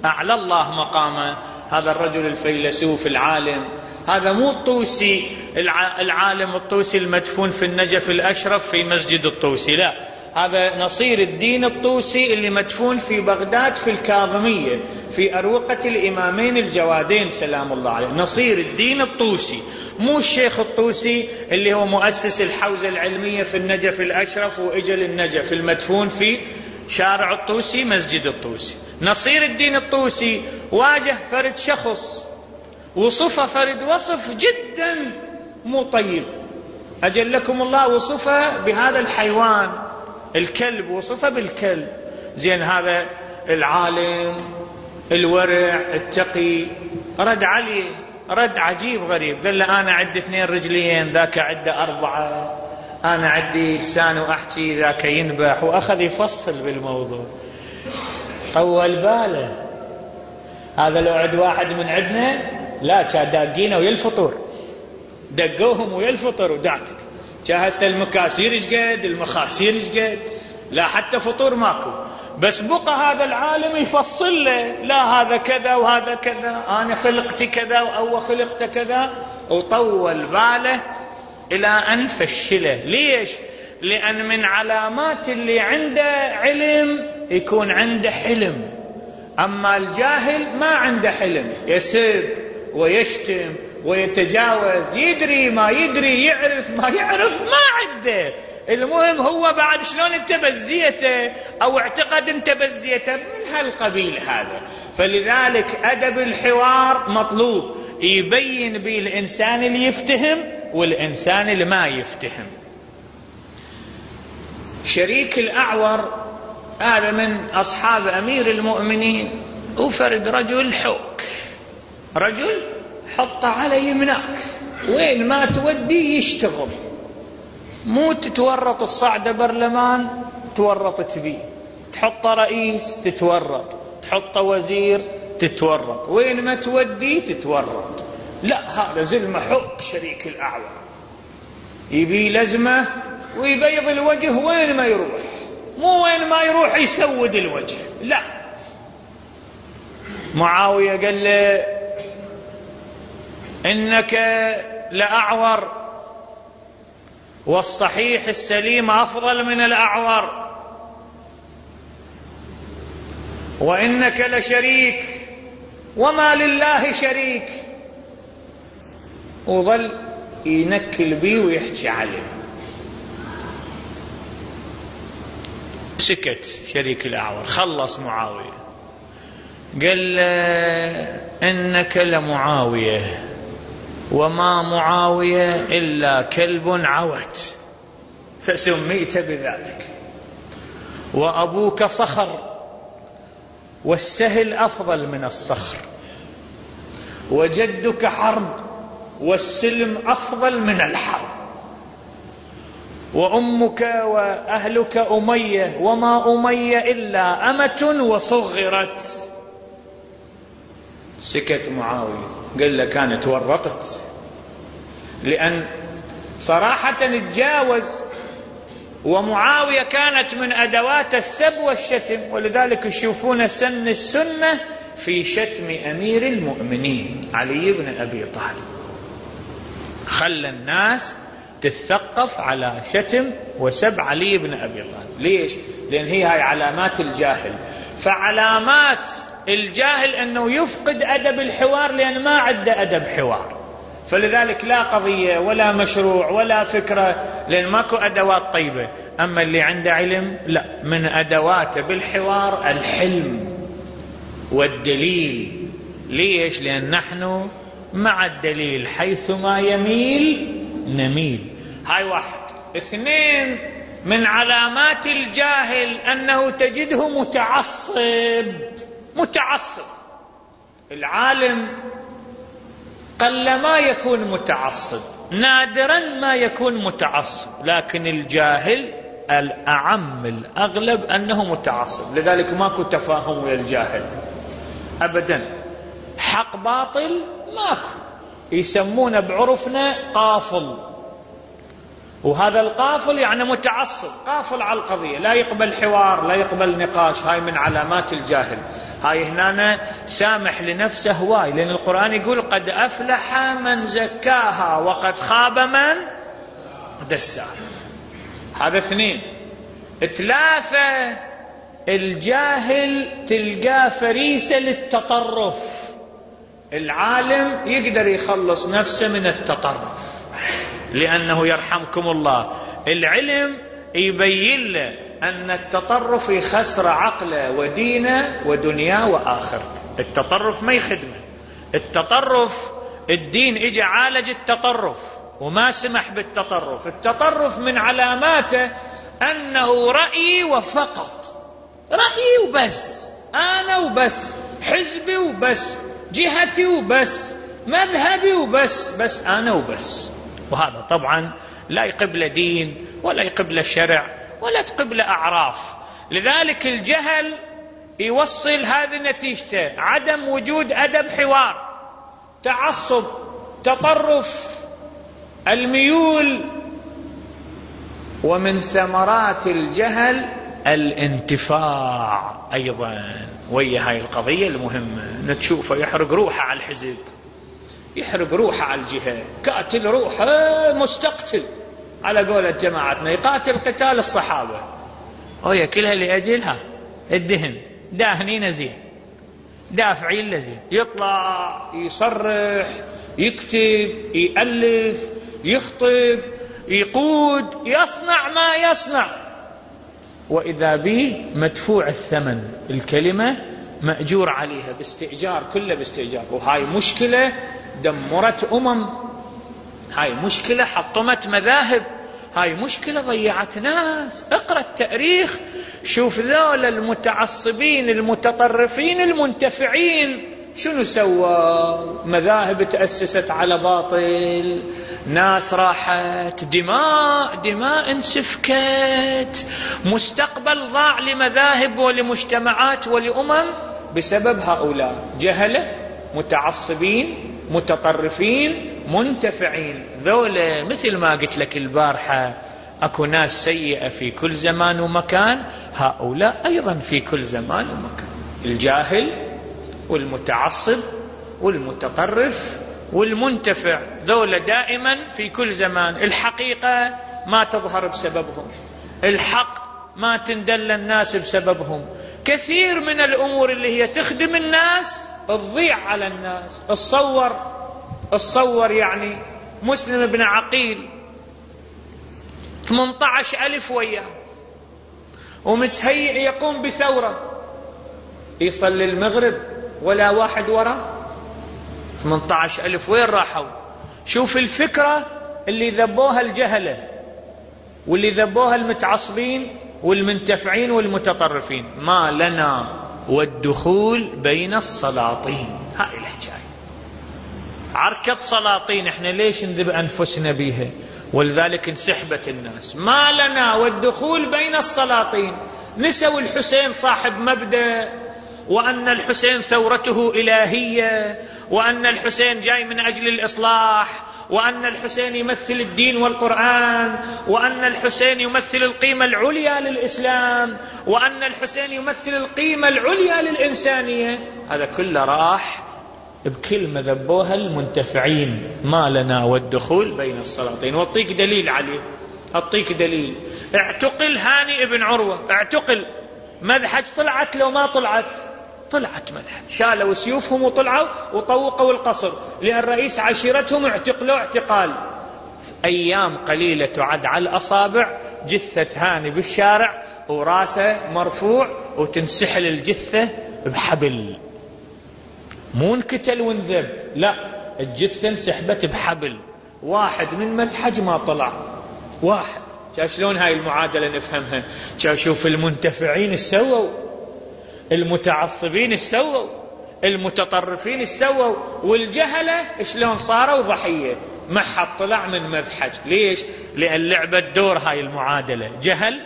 أعلى الله مقامه هذا الرجل الفيلسوف العالم. هذا مو الطوسي العالم الطوسي المدفون في النجف الأشرف في مسجد الطوسي، لا، هذا نصير الدين الطوسي اللي مدفون في بغداد في الكاظمية في أروقة الإمامين الجوادين سلام الله عليه. نصير الدين الطوسي، مو الشيخ الطوسي اللي هو مؤسس الحوزة العلمية في النجف الأشرف وإجل النجف المدفون في شارع الطوسي مسجد الطوسي. نصير الدين الطوسي واجه فرد شخص وصفه فرد وصف جدا مو طيب، أجلكم الله وصفه بهذا الحيوان الكلب، وصفه بالكلب. زين هذا العالم الورع التقي رد عليه رد عجيب غريب، قال له أنا عندي اثنين رجلين ذاك عنده أربعة، أنا عندي لسان وأحكي ذاك ينبح، وأخذ يفصل بالموضوع. طول باله هذا لو عند واحد من عندنا لا كان داقينه ويا الفطور، دقوهم ويا الفطور ودعتك كان هسه المكاسير ايش قد المخاسير ايش قد، لا حتى فطور ماكو. بس بقى هذا العالم يفصل له، لا هذا كذا وهذا كذا، أنا خلقتي كذا أو خلقت كذا، وطول باله إلى أن فشله. ليش؟ لأن من علامات اللي عنده علم يكون عنده حلم، أما الجاهل ما عنده حلم، يسب ويشتم ويتجاوز، يدري ما يدري، يعرف ما يعرف، ما عنده. المهم هو بعد شلون انت بزيته او اعتقد انت بزيته من هالقبيل هذا. فلذلك أدب الحوار مطلوب يبين به الإنسان اللي يفتهم والإنسان اللي ما يفتهم. شريك الأعور هذا من أصحاب أمير المؤمنين، وفرد رجل حوك، رجل حط على يمناك وين ما تودي يشتغل، مو تتورط الصعدة برلمان تورط تبي، تحط رئيس تتورط، تحط وزير تتورط، وين ما تودي تتورط. لا هذا زلمة حق شريك الأعور، يبي لزمة ويبيض الوجه وين ما يروح، مو وين ما يروح يسود الوجه، لا. معاوية قال له إنك لأعور والصحيح السليم أفضل من الأعور، وإنك لشريك وما لله شريك. وظل ينكل بي ويحكي عليه. سكت شريك الأعور، خلص معاوية، قال إنك لمعاوية وما معاوية إلا كلب عوت فسميت بذلك، وأبوك صخر والسهل أفضل من الصخر، وجدك حرب والسلم أفضل من الحرب، وأمك وأهلك أمية وما أمية إلا أمة وصغرت. سكت معاوية، قال له كانت ورطت، لأن صراحة اتجاوز، ومعاوية كانت من أدوات السب والشتم، ولذلك يشوفون سن السنة في شتم أمير المؤمنين علي بن أبي طالب، خلى الناس تتثقف على شتم وسب علي بن أبي طالب. ليش؟ لأن هي هاي علامات الجاهل. فعلامات الجاهل أنه يفقد أدب الحوار لأن ما عنده أدب حوار، فلذلك لا قضية ولا مشروع ولا فكرة، لأن ماكو أدوات طيبة. أما اللي عنده علم لا، من أدواته بالحوار الحلم والدليل. ليش؟ لأن نحن مع الدليل حيثما يميل نميل. هاي واحد. اثنين، من علامات الجاهل أنه تجده متعصب. متعصب. العالم قلما يكون متعصب، نادرا ما يكون متعصب، لكن الجاهل الأعم الأغلب أنه متعصب. لذلك ماكو تفاهم للجاهل أبدا، حق باطل ماكو، يسمونه بعرفنا قافل، وهذا القافل يعني متعصب، قافل على القضية، لا يقبل حوار لا يقبل نقاش. هاي من علامات الجاهل. هاي هنا سامح لنفسه هواي، لأن القرآن يقول قد أفلح من زكاها وقد خاب من دساها. هذا اثنين. ثلاثة، الجاهل تلقاه فريسة للتطرف، العالم يقدر يخلص نفسه من التطرف، لأنه يرحمكم الله العلم يبين له أن التطرف يخسر عقله ودينه ودنياه وآخرته. التطرف ما يخدمه. التطرف الدين إجا عالج التطرف وما سمح بالتطرف. التطرف من علاماته أنه رأيي وفقط، رأيي وبس، أنا وبس، حزبي وبس، جهتي وبس، مذهبي وبس، بس أنا وبس. وهذا طبعا لا يقبل دين ولا يقبل شرع ولا تقبل أعراف. لذلك الجهل يوصل هذه نتيجته: عدم وجود أدب حوار، تعصب، تطرف، الميول. ومن ثمرات الجهل الانتفاع أيضا ويا هاي القضية المهمة. نتشوفه يحرق روحه على الحزب، يحرق روحه على الجهة، قاتل روحه مستقتل على قولة جماعتنا، يقاتل قتال الصحابة، وهي كلها لأجلها الدهن، داهنين زين، دافعين لزين، يطلع يصرح، يكتب، يألف، يخطب، يقود، يصنع ما يصنع، وإذا به مدفوع الثمن، الكلمة مأجور عليها باستئجار، كله باستئجار. وهاي مشكلة دمرت أمم، هاي مشكلة حطمت مذاهب، هاي مشكلة ضيعت ناس. اقرأ التاريخ، شوف ذول المتعصبين المتطرفين المنتفعين شنو سووا. مذاهب تأسست على باطل، ناس راحت، دماء دماء انسفكت، مستقبل ضاع لمذاهب ولمجتمعات ولأمم بسبب هؤلاء جهلة متعصبين متطرفين منتفعين. ذولا مثل ما قلت لك البارحة، أكو ناس سيئة في كل زمان ومكان، هؤلاء أيضا في كل زمان ومكان. الجاهل والمتعصب والمتطرف والمنتفع، ذولا دائما في كل زمان. الحقيقة ما تظهر بسببهم، الحق ما تندل الناس بسببهم. كثير من الأمور اللي هي تخدم الناس تضيع على الناس. الصور الصور يعني مسلم بن عقيل ثمانية عشر ألف وياه ومتهيئ يقوم بثورة، يصلي المغرب ولا واحد وراه. ثمانية عشر ألف وين راحوا؟ شوف الفكرة اللي ذبوها الجهلة واللي ذبوها المتعصبين والمنتفعين والمتطرفين. ما لنا والدخول بين السلاطين، هاي الحكاية. عركة سلاطين احنا ليش نذب أنفسنا بيها؟ ولذلك انسحبت الناس. ما لنا والدخول بين السلاطين. نسوا الحسين صاحب مبدأ، وأن الحسين ثورته إلهية، وأن الحسين جاي من أجل الإصلاح، وأن الحسين يمثل الدين والقرآن، وأن الحسين يمثل القيمة العليا للإسلام، وأن الحسين يمثل القيمة العليا للإنسانية. هذا كله راح بكلمة ذبوها المنتفعين. ما لنا والدخول بين السلاطين. واعطيك دليل عليه، اعطيك دليل. اعتقل هاني ابن عروة، اعتقل. مذحج طلعت لو ما طلعت؟ طلعت مذحج. شالوا سيوفهم وطلعوا وطوقوا القصر، لأن رئيس عشيرتهم اعتقلوا اعتقال. أيام قليلة تعد على الأصابع جثة هاني بالشارع وراسه مرفوع، وتنسحل الجثة بحبل، مو انقتل وانذب، لا، الجثة انسحبت بحبل. واحد من مذحج ما طلع، واحد. شلون هاي المعادلة نفهمها؟ شوف المنتفعين السووا، المتعصبين السووا، المتطرفين السووا، والجهلة شلون صاروا ضحية. ما حد طلع من مذحج. ليش؟ لأن لعبة دور هاي المعادلة، جهل،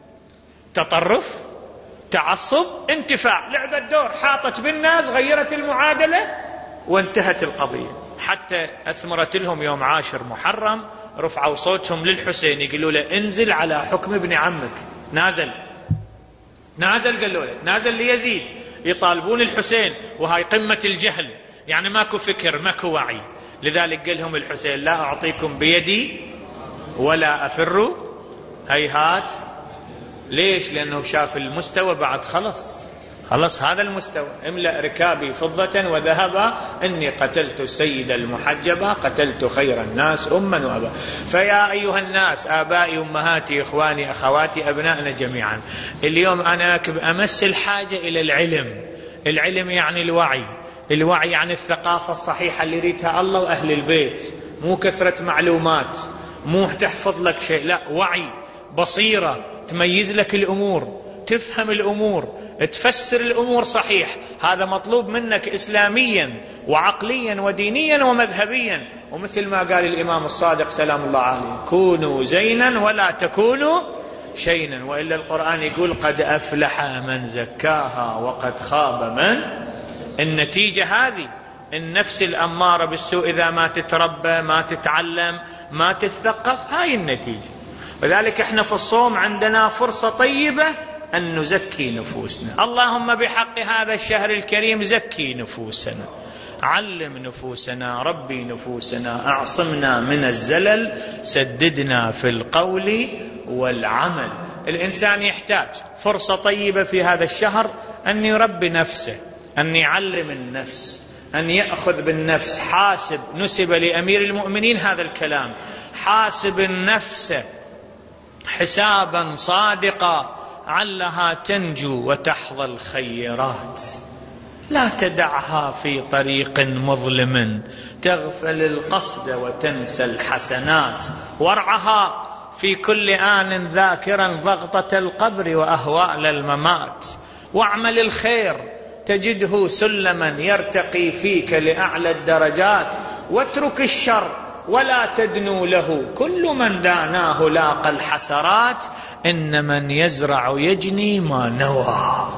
تطرف، تعصب، انتفاع. لعبة دور، حاطت بالناس، غيرت المعادلة وانتهت القضية. حتى أثمرت لهم يوم عاشر محرم، رفعوا صوتهم للحسين يقولوا له انزل على حكم ابن عمك. نازل نازل قال له نازل ليزيد، يطالبون الحسين، وهاي قمة الجهل، يعني ماكو فكر ماكو وعي. لذلك قال لهم الحسين لا أعطيكم بيدي ولا أفر هيهات. ليش؟ لأنه شاف المستوى بعد، خلص خلص هذا المستوى، املأ ركابي فضة وذهبا إني قتلت السيد المحجبا، قتلت خير الناس أما وأبا. فيا أيها الناس، آبائي أمهاتي إخواني أخواتي أبنائنا جميعا، اليوم أنا أمس الحاجة إلى العلم. العلم يعني الوعي، الوعي يعني الثقافة الصحيحة اللي يريدها الله وأهل البيت، مو كثرة معلومات، مو تحفظ لك شيء، لا، وعي، بصيرة، تميز لك الأمور، تفهم الأمور، تفسر الأمور صحيح. هذا مطلوب منك إسلاميا وعقليا ودينيا ومذهبيا. ومثل ما قال الإمام الصادق سلام الله عليه: كونوا زينا ولا تكونوا شينا. وإلا القرآن يقول: قد أفلح من زكاها وقد خاب من. النتيجة هذه، النفس الأمارة بالسوء إذا ما تتربى، ما تتعلم، ما تتثقف، هاي النتيجة. وذلك احنا في الصوم عندنا فرصة طيبة أن نزكي نفوسنا. اللهم بحق هذا الشهر الكريم زكي نفوسنا، علم نفوسنا، ربي نفوسنا، أعصمنا من الزلل، سددنا في القول والعمل. الإنسان يحتاج فرصة طيبة في هذا الشهر أن يربي نفسه، أن يعلم النفس، أن يأخذ بالنفس. حاسب، نسب لأمير المؤمنين هذا الكلام: حاسب النفس حسابا صادقا علها تنجو وتحظى الخيرات، لا تدعها في طريق مظلم تغفل القصد وتنسى الحسنات، وارعها في كل آن ذاكرا ضغطة القبر وأهوال الممات، واعمل الخير تجده سلما يرتقي فيك لأعلى الدرجات، واترك الشر ولا تدنو له، كل من داناه لاقى الحسرات، إن من يزرع يجني ما نوى،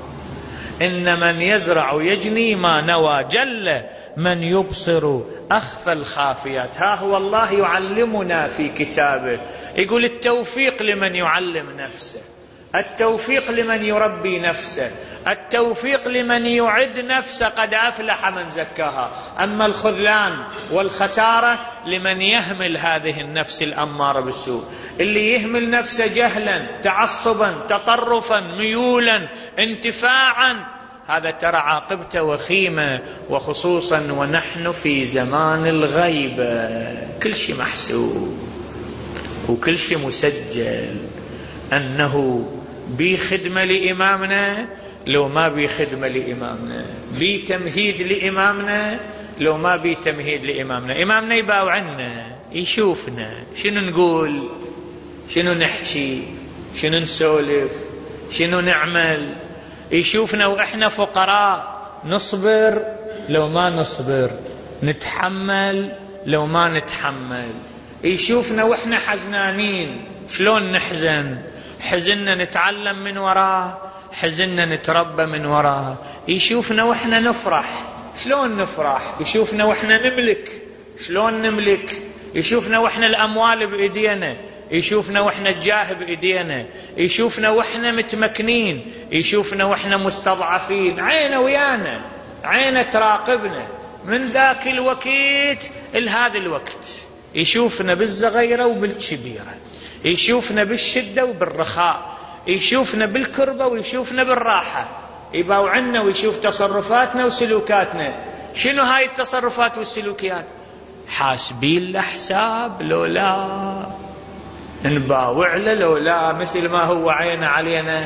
إن من يزرع يجني ما نوى، جل من يبصر أخفى الخافيات. ها هو الله يعلمنا في كتابه، يقول: التوفيق لمن يعلم نفسه، التوفيق لمن يربي نفسه، التوفيق لمن يعد نفسه، قد أفلح من زكاها. أما الخذلان والخسارة لمن يهمل هذه النفس الأمارة بالسوء، اللي يهمل نفسه جهلا، تعصبا، تطرفا، ميولا، انتفاعا، هذا ترى عاقبته وخيمة. وخصوصا ونحن في زمان الغيبة، كل شيء محسوب وكل شيء مسجل، أنه بي خدمة لإمامنا لو ما بي خدمة لإمامنا، بي تمهيد لإمامنا لو ما بي تمهيد لإمامنا. إمامنا يباوعنا، يشوفنا، شنو نقول، شنو نحكي، شنو نسولف، شنو نعمل، يشوفنا وإحنا فقراء، نصبر لو ما نصبر، نتحمل لو ما نتحمل، يشوفنا وإحنا حزنانين، شلون نحزن، حزننا نتعلم من وراه، حزننا نتربى من وراه، يشوفنا وإحنا نفرح، شلون نفرح، يشوفنا وإحنا نملك، شلون نملك، يشوفنا وإحنا الأموال بإيدينا، يشوفنا وإحنا الجاه بإيدينا، يشوفنا وإحنا متمكنين، يشوفنا وإحنا مستضعفين، عينه ويانا، عينه تراقبنا من ذاك الوقت لهذا الوقت، يشوفنا بالصغيرة وبالكبيرة، يشوفنا بالشدة وبالرخاء، يشوفنا بالكربة ويشوفنا بالراحة، يباوعنا ويشوف تصرفاتنا وسلوكاتنا. شنو هاي التصرفات والسلوكيات؟ حاسبين الأحساب لولا نباوع له، لولا مثل ما هو عينه علينا،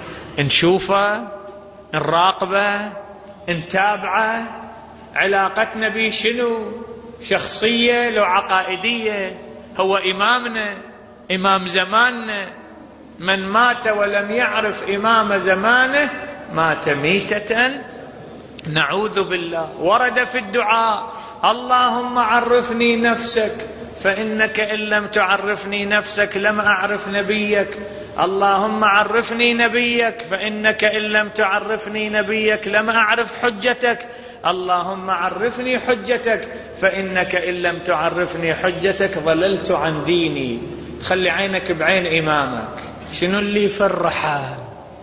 نشوفه، نراقبه، نتابعه. علاقتنا به شنو؟ شخصية لو عقائدية؟ هو إمامنا، إمام زماننا. من مات ولم يعرف إمام زمانه مات ميتة نعوذ بالله. ورد في الدعاء: اللهم عرفني نفسك فإنك إن لم تعرفني نفسك لم أعرف نبيك، اللهم عرفني نبيك فإنك إن لم تعرفني نبيك لم أعرف حجتك، اللهم عرفني حجتك فإنك إن لم تعرفني حجتك ضللت عن ديني. خلي عينك بعين إمامك. شنو اللي يفرحه؟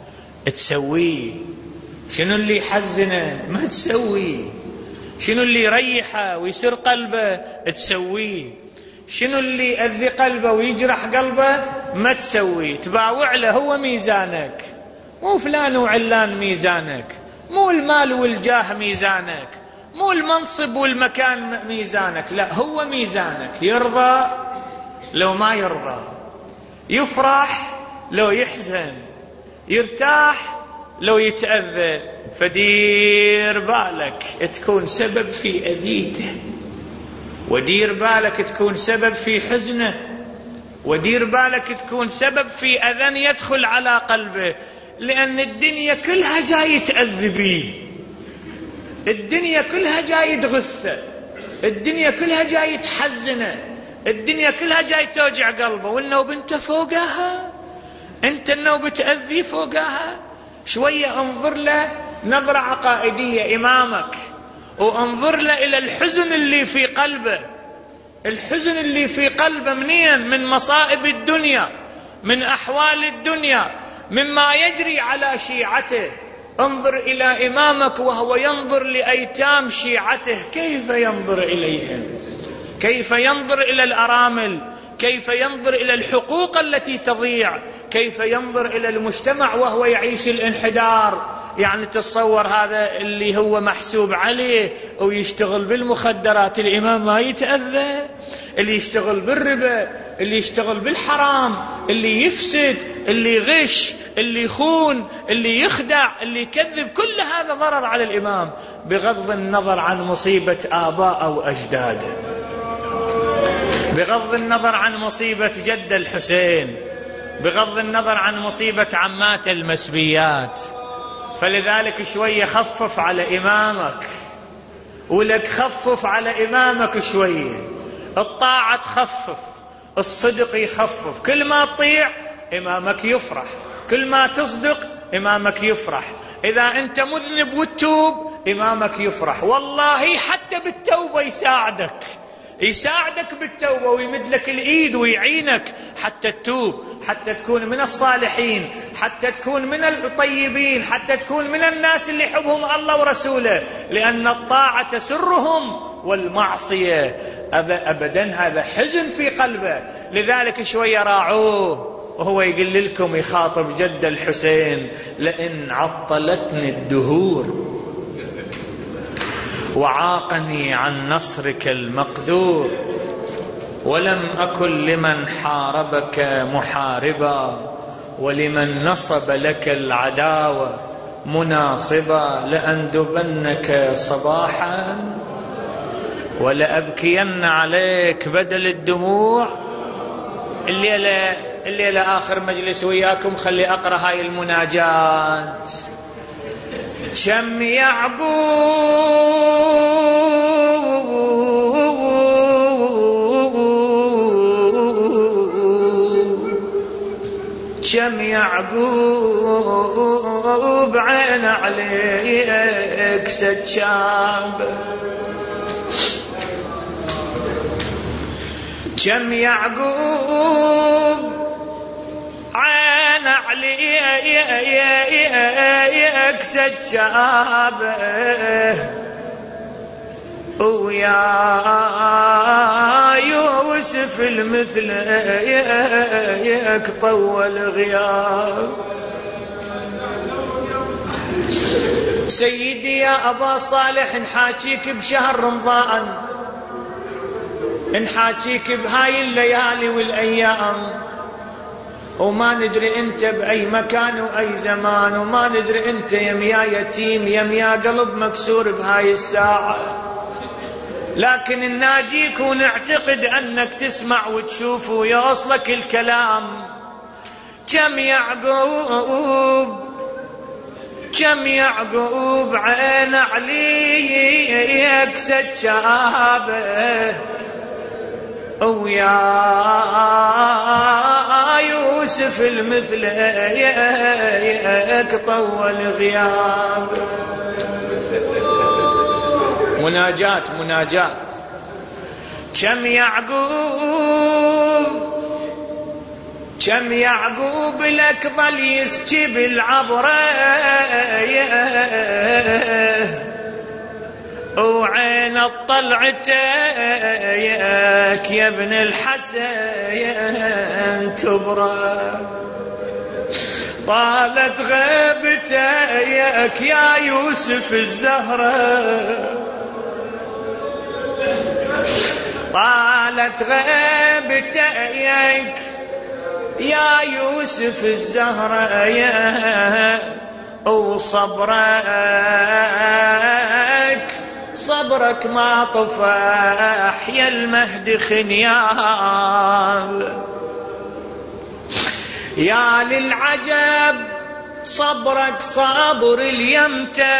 تسويه. شنو اللي يحزنه؟ ما تسويه. شنو اللي يريحه ويسر قلبه؟ تسويه. شنو اللي يأذي قلبه ويجرح قلبه؟ ما تسويه. تباوع له، هو ميزانك، مو فلان وعلان ميزانك، مو المال والجاه ميزانك، مو المنصب والمكان ميزانك، لا، هو ميزانك. يرضى لو ما يرضى، يفرح لو يحزن، يرتاح لو يتأذى. فدير بالك تكون سبب في أذيته، ودير بالك تكون سبب في حزنه، ودير بالك تكون سبب في أذى يدخل على قلبه، لأن الدنيا كلها جاي تأذي بيه، الدنيا كلها جاي تغثه، الدنيا كلها جاي تحزنه، الدنيا كلها جاي توجع قلبه، والنوب انت فوقها، انت النوب تأذي فوقها. شوية انظر له نظرة عقائدية إمامك، وانظر له إلى الحزن اللي في قلبه. الحزن اللي في قلبه منين؟ من مصائب الدنيا، من أحوال الدنيا، مما يجري على شيعته. انظر إلى إمامك وهو ينظر لأيتام شيعته، كيف ينظر إليهم؟ كيف ينظر إلى الأرامل؟ كيف ينظر إلى الحقوق التي تضيع؟ كيف ينظر إلى المجتمع وهو يعيش الانحدار؟ يعني تصور هذا اللي هو محسوب عليه ويشتغل بالمخدرات، الإمام ما يتأذى؟ اللي يشتغل بالربا، اللي يشتغل بالحرام، اللي يفسد، اللي يغش، اللي يخون، اللي يخدع، اللي يكذب، كل هذا ضرر على الإمام، بغض النظر عن مصيبة آباء أو أجداده، بغض النظر عن مصيبة جد الحسين، بغض النظر عن مصيبة عمات المسبيات. فلذلك شوية خفف على إمامك، ولك خفف على إمامك شوية. الطاعة تخفف، الصدق يخفف، كل ما تطيع إمامك يفرح، كل ما تصدق إمامك يفرح. إذا أنت مذنب وتتوب إمامك يفرح، والله حتى بالتوبة يساعدك، يساعدك بالتوبة ويمد لك الإيد ويعينك حتى تتوب، حتى تكون من الصالحين، حتى تكون من الطيبين، حتى تكون من الناس اللي يحبهم الله ورسوله، لأن الطاعة تسرهم والمعصية أبدا هذا حزن في قلبه. لذلك شوية راعوه وهو يقول لكم، يخاطب جد الحسين: لئن عطلتني الدهور وعاقني عن نصرك المقدور، ولم أكن لمن حاربك محاربا، ولمن نصب لك العداوة مناصبا، لأندبنك صباحا ولأبكين عليك بدل الدموع. الليلة الليلة آخر مجلس وياكم، خلي أقرأ هاي المناجات. شم يعقوب، شم يعقوب، عين عليك سجاب، شم يعقوب، عين عليك سجابه، ويا يوسف المثل طول غياب. سيدي يا أبا صالح، نحاكيك بشهر رمضان، نحاكيك بهاي الليالي والأيام، وما ندري أنت بأي مكان وأي زمان، وما ندري أنت يميا يتيم يميا قلب مكسور بهاي الساعة، لكن نناجيك ونعتقد أنك تسمع وتشوف ويوصلك الكلام. كم يعقوب، كم يعقوب، عين عليك سجابه، ويا يوسف المثل طول غياب. مناجات مناجات. كم يعقوب، كم يعقوب لك ظل يسجي بالعبرة وعين طلعتك يا ابن الحسن تبرى. طالت غيبتك يا يوسف الزهرة، طالت غيبتك يا يوسف الزهرة يا وصبرك صبرك ما طفح يا المهد خنيان. يا للعجب صبرك صابر اليمتى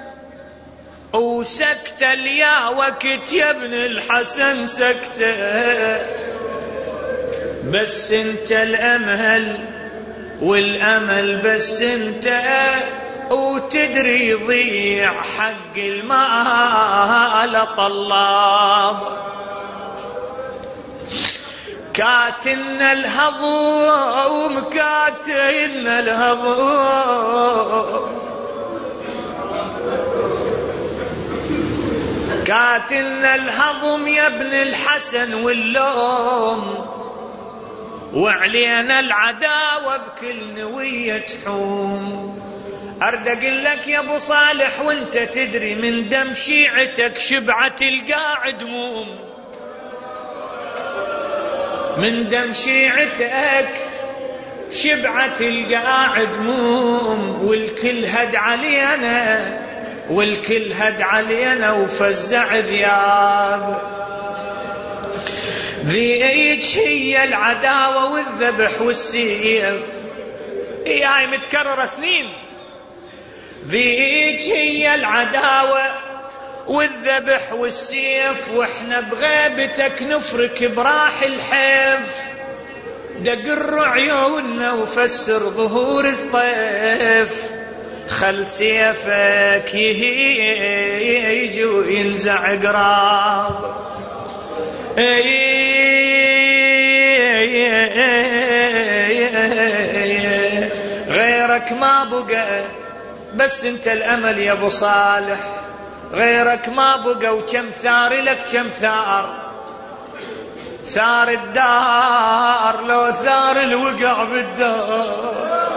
وسكت اليا وقت يا ابن الحسن سكتة. بس انت الامل والامل بس انت وتدري يضيع حق المال طلاب. كاتن الهضوم كاتن الهضوم كاتن الهضم يا ابن الحسن واللوم، وعلينا العداوة بكل نوية تحوم. أرد أقول لك يا أبو صالح وانت تدري من دم شيعتك شبعة القاعد موم، من دم شيعتك شبعة القاعد موم. والكل هد علينا والكل هد علينا وفزع ذياب. ذيك هي العداوة والذبح والسيف، هاي متكررة سنين. ذيك هي العداوة والذبح والسيف، واحنا بغيبتك نفرك براح الحيف. دقر عيوننا وفسر ظهور الطيف، خل سيفك يجي وينزع قراب. غيرك ما بقى بس انت الامل يا ابو صالح، غيرك ما بقى. وكم ثار لك كم ثار، ثار الدار لو ثار الوقع بالدار.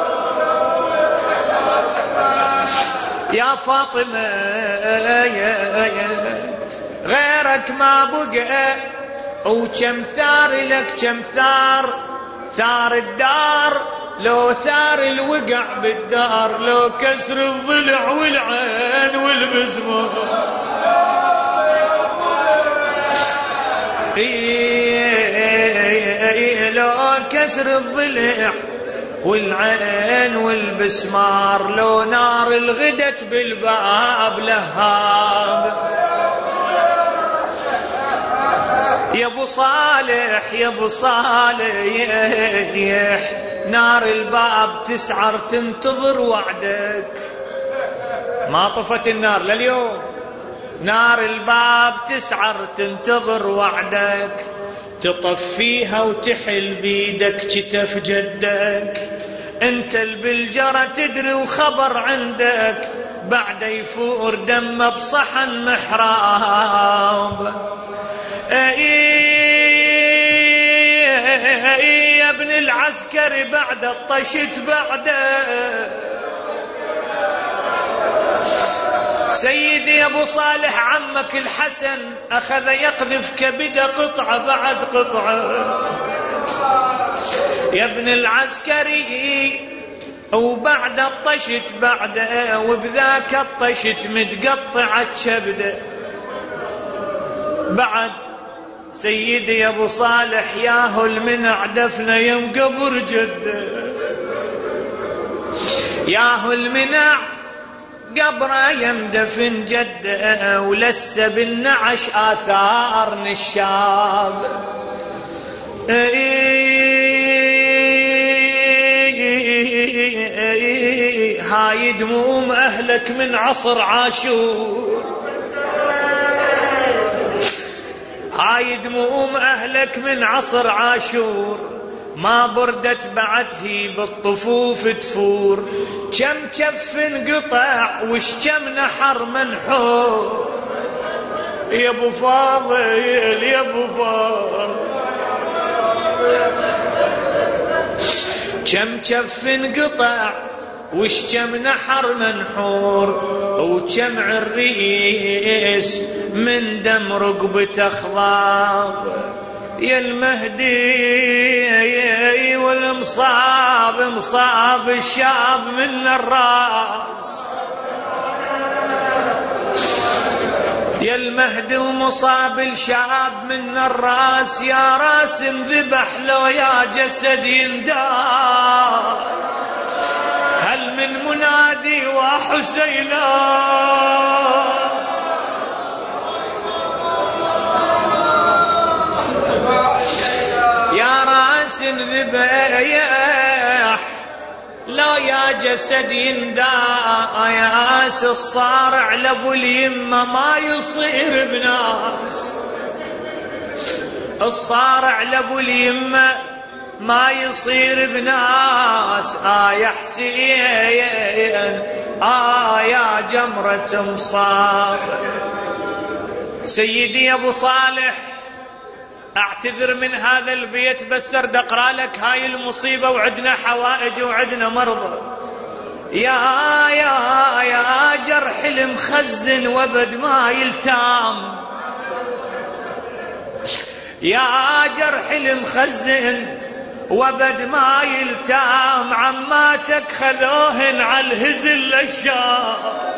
يا فاطمة يا غيرك ما بقى. وكم ثار لك كم ثار، ثار الدار لو ثار الوقع بالدار. لو كسر الضلع والعين والمسمار، لو كسر الضلع والعين والبسمار. لو نار الغدت بالباب لهاب. يا ابو صالح يا ابو صالح نار الباب تسعر تنتظر وعدك، ما طفت النار لليوم. نار الباب تسعر تنتظر وعدك، تطفيها وتحل بيدك كتف جدك. انت البلجرة تدري وخبر عندك، بعد يفور دم بصحن محراب. يا ابن العسكري بعد الطشت بعده. سيدي يا ابو صالح عمك الحسن اخذ يقذف كبده قطعه بعد قطعه. يا ابن العسكري وبعد الطشت بعده، وبذاك الطشت متقطعه كبده. بعد سيدي يا ابو صالح ياهو المنع دفنه يم قبر جده، ياهو المنع قبره يم دفن جده. ولسه بالنعش آثار نشاب. هاي دموم أهلك من عصر عاشور، هاي دموم أهلك من عصر عاشور. ما بردت بعده بالطفوف تفور. كم كف انقطع وش كم نحر منحور. يا ابو فاضل يا ابو فاضل كم كف انقطع وش كم نحر منحور. وكم عريس من دم رقبته خضاب. يا المهدي والمصاب مصاب الشاب من الراس. يا المهدي ومصاب الشاب من الراس. يا راس انذبح لو يا جسد ينداس. هل من منادي وحسينا يا راس انذبح لا يا جسد ينداس. الصارع لابو اليمه ما يصير بناس. الصارع لابو اليمه ما يصير بناس. آه يا حسين آه يا جمرة مصاب. سيدي ابو صالح اعتذر من هذا البيت بس ارد اقرا لك هاي المصيبه وعدنا حوائج وعدنا مرضى. يا يا يا جرح المخزن وبد ما يلتام. يا جرح المخزن وبد ما يلتام. عماتك خذوهن على الهزل الشام.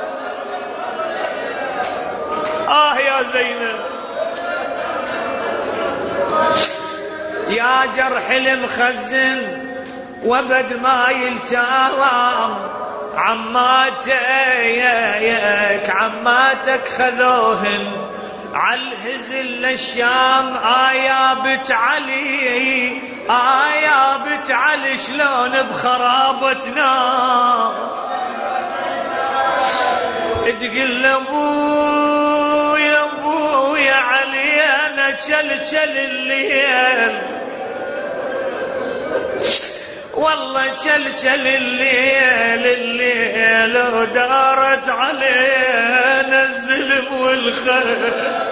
آه يا زينب يا جرح المخزن وبد ما يلتام. عماتك عماتك خذوهن على الهزل الشام. آيا بت علي آيا بت علي شلون بخرابتنا. تقل ابويا ابويا علي انا جلجل الليل. والله جلجل الليل الليل ودارت علينا الظلم والخير.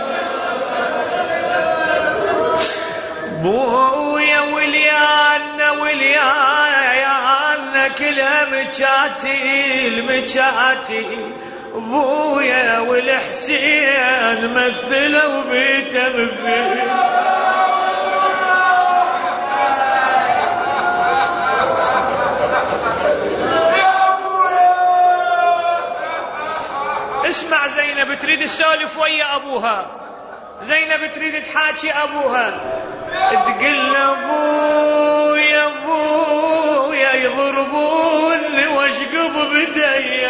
بويا وليانا وليانا كلها مجاتيل مجاتيل. بويا والحسين مثلوا بيته مثل. اسمع زينب تريد تسولف ويا ابوها. زينب تريد تحاكي ابوها. تقول ابويا ابويا يضربوني واشقب بدي.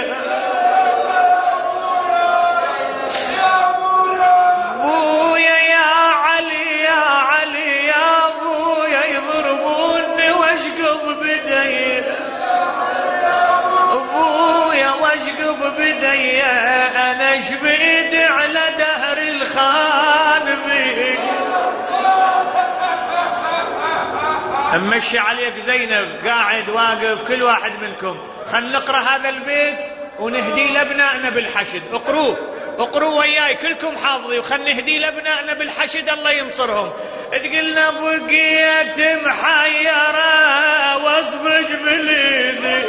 ابويا يا علي يا علي يا ابويا يضربوني واشقب بدي. ابويا واشقب بدي انا شبيد على دهر الخان بي. امشي عليك زينب قاعد واقف كل واحد منكم. خل نقرأ هذا البيت ونهدي لابنائنا بالحشد. اقروه اقروا وياي كلكم حافظي وخل نهدي لابنائنا بالحشد الله ينصرهم. تقلنا بقيت محيرة واصفج باليدي.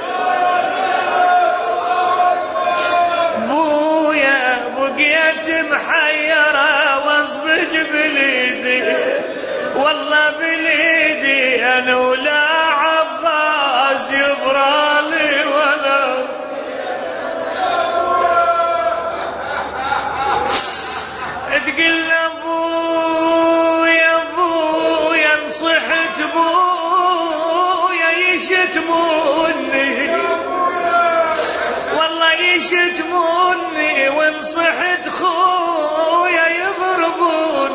بويا بقيت محيرة واصفج باليدي. والله باليدي انا ولا عباس يبرالي ولا. تقل ابويا ابويا نصحت ابويا يشتموني. والله يشتموني ونصحت خويا يضربون.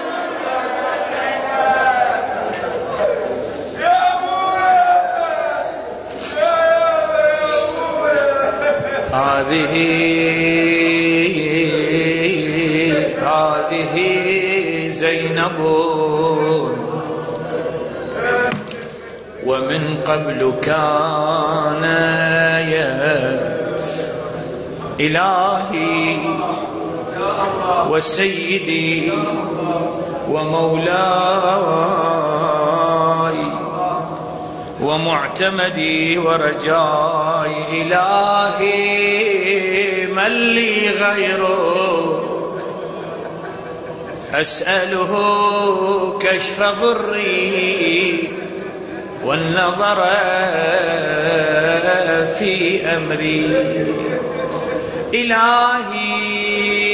هذه هذه زينب ومن قبل كان يا إلهي وسيدي ومولاي ومعتمدي ورجاي. إلهي من لي غيره أسأله كشف ضري والنظر في أمري. إلهي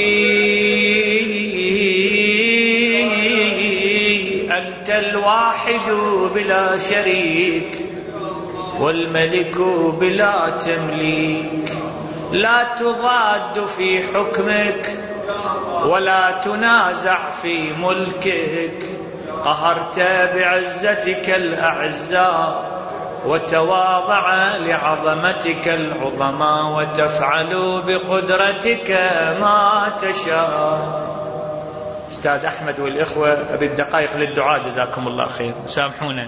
أنت الواحد بلا شريك والملك بلا تمليك، لا تضاد في حكمك ولا تنازع في ملكك. قهرت بعزتك الأعزاء وتواضع لعظمتك العظماء، وتفعل بقدرتك ما تشاء. أستاذ أحمد والإخوة أبي الدقائق للدعاء جزاكم الله خير، سامحونا.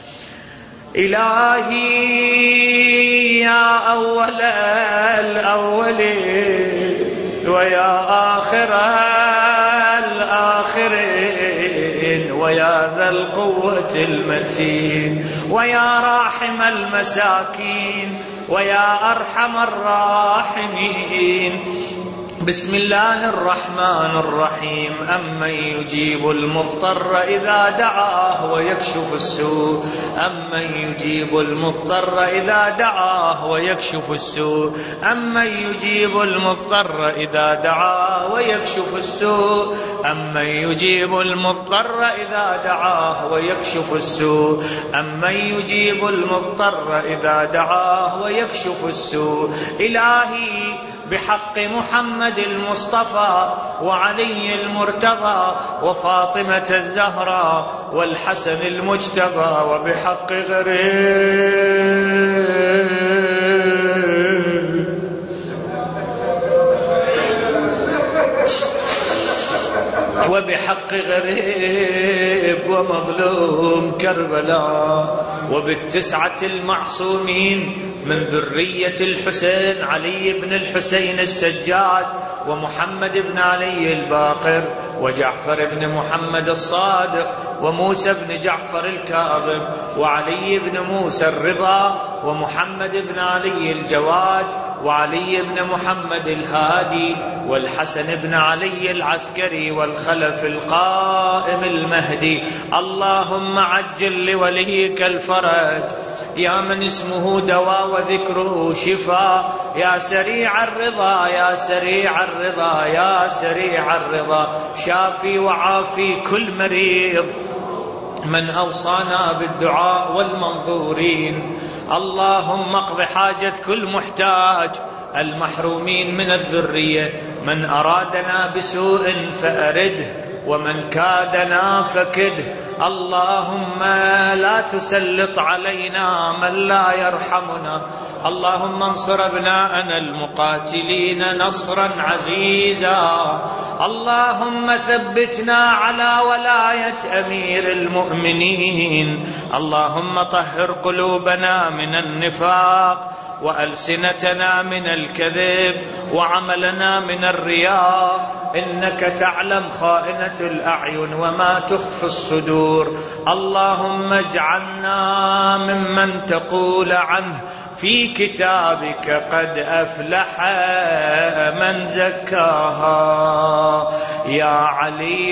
إلهي يا أول الأولين ويا آخر الآخرين ويا ذا القوة المتين ويا راحم المساكين ويا أرحم الراحمين، بسم الله الرحمن الرحيم. أمن يجيب المضطر إذا دعاه ويكشف السوء، أمن يجيب المضطر إذا دعاه ويكشف السوء، أمن يجيب المضطر إذا دعاه ويكشف السوء، أمن يجيب المضطر إذا دعاه ويكشف السوء، أمن يجيب المضطر إذا دعاه ويكشف السوء. إلهي بحق محمد المصطفى وعلي المرتضى وفاطمة الزهراء والحسن المجتبى، وبحق غريب وبحق غريب ومظلوم كربلاء، وبالتسعة المعصومين من ذرية الحسين علي بن الحسين السجاد ومحمد بن علي الباقر وجعفر بن محمد الصادق وموسى بن جعفر الكاظم وعلي بن موسى الرضا ومحمد بن علي الجواد وعلي بن محمد الهادي والحسن بن علي العسكري والخلف القائم المهدي. اللهم عجل لوليك الفرج يا من اسمه دواء وذكره شفاء، يا سريع الرضا يا سريع الرضا يا سريع الرضا، شافي وعافي كل مريض من أوصانا بالدعاء والمنظورين. اللهم اقض حاجة كل محتاج المحرومين من الذرية، من أرادنا بسوء فأرده ومن كادنا فكده. اللهم لا تسلط علينا من لا يرحمنا. اللهم انصر ابناءنا المقاتلين نصرا عزيزا. اللهم ثبتنا على ولاية أمير المؤمنين. اللهم طهر قلوبنا من النفاق وألسنتنا من الكذب وعملنا من الرياء، إنك تعلم خائنة الأعين وما تخفي الصدور. اللهم اجعلنا ممن تقول عنه في كتابك قد أفلح من زكاها. يا علي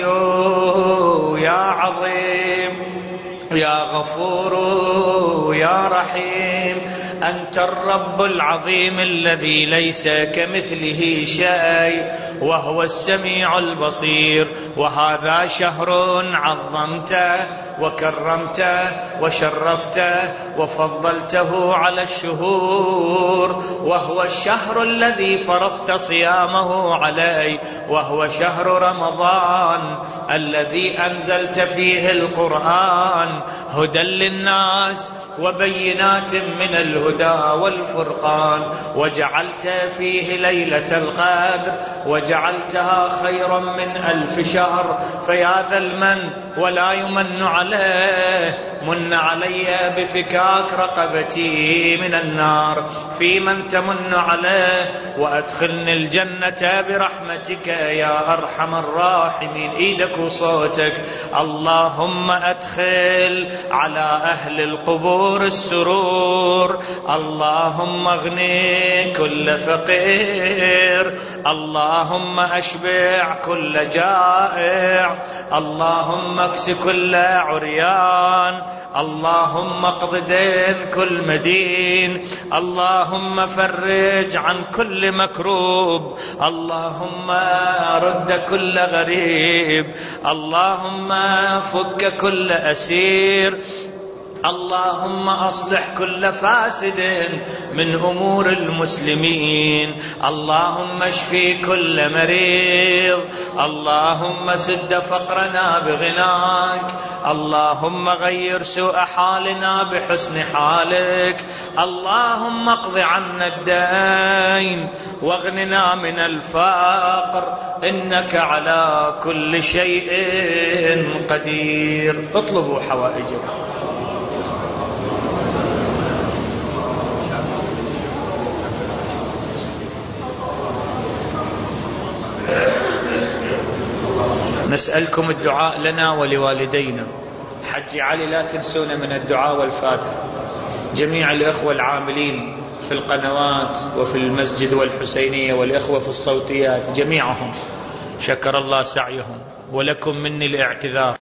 يا عظيم يا غفور يا رحيم، أنت الرب العظيم الذي ليس كمثله شيء وهو السميع البصير. وهذا شهر عظمته وكرمته وشرفته وفضلته على الشهور، وهو الشهر الذي فرضت صيامه عليه، وهو شهر رمضان الذي أنزلت فيه القرآن هدى للناس وبينات من الهدى الهدى والفرقان، وجعلت فيه ليلة القدر وجعلتها خيرا من ألف شهر. فيا ذا المن ولا يمن عليه، من علي بفكاك رقبتي من النار، في من تمن عليه وأدخلني الجنة برحمتك يا أرحم الراحمين. إيدك وصوتك. اللهم أدخل على أهل القبور السرور، اللهم اغني كل فقير، اللهم أشبع كل جائع، اللهم اكس كل عريان، اللهم اقض دين كل مدين، اللهم فرج عن كل مكروب، اللهم رد كل غريب، اللهم فك كل أسير، اللهم أصلح كل فاسد من أمور المسلمين، اللهم اشفي كل مريض، اللهم سد فقرنا بغناك، اللهم غير سوء حالنا بحسن حالك، اللهم اقض عنا الدين واغننا من الفقر، إنك على كل شيء قدير. اطلبوا حوائجكم. نسألكم الدعاء لنا ولوالدينا. حج علي لا تنسونا من الدعاء والفاتحة. جميع الإخوة العاملين في القنوات وفي المسجد والحسينية والإخوة في الصوتيات جميعهم شكر الله سعيهم، ولكم مني الاعتذار.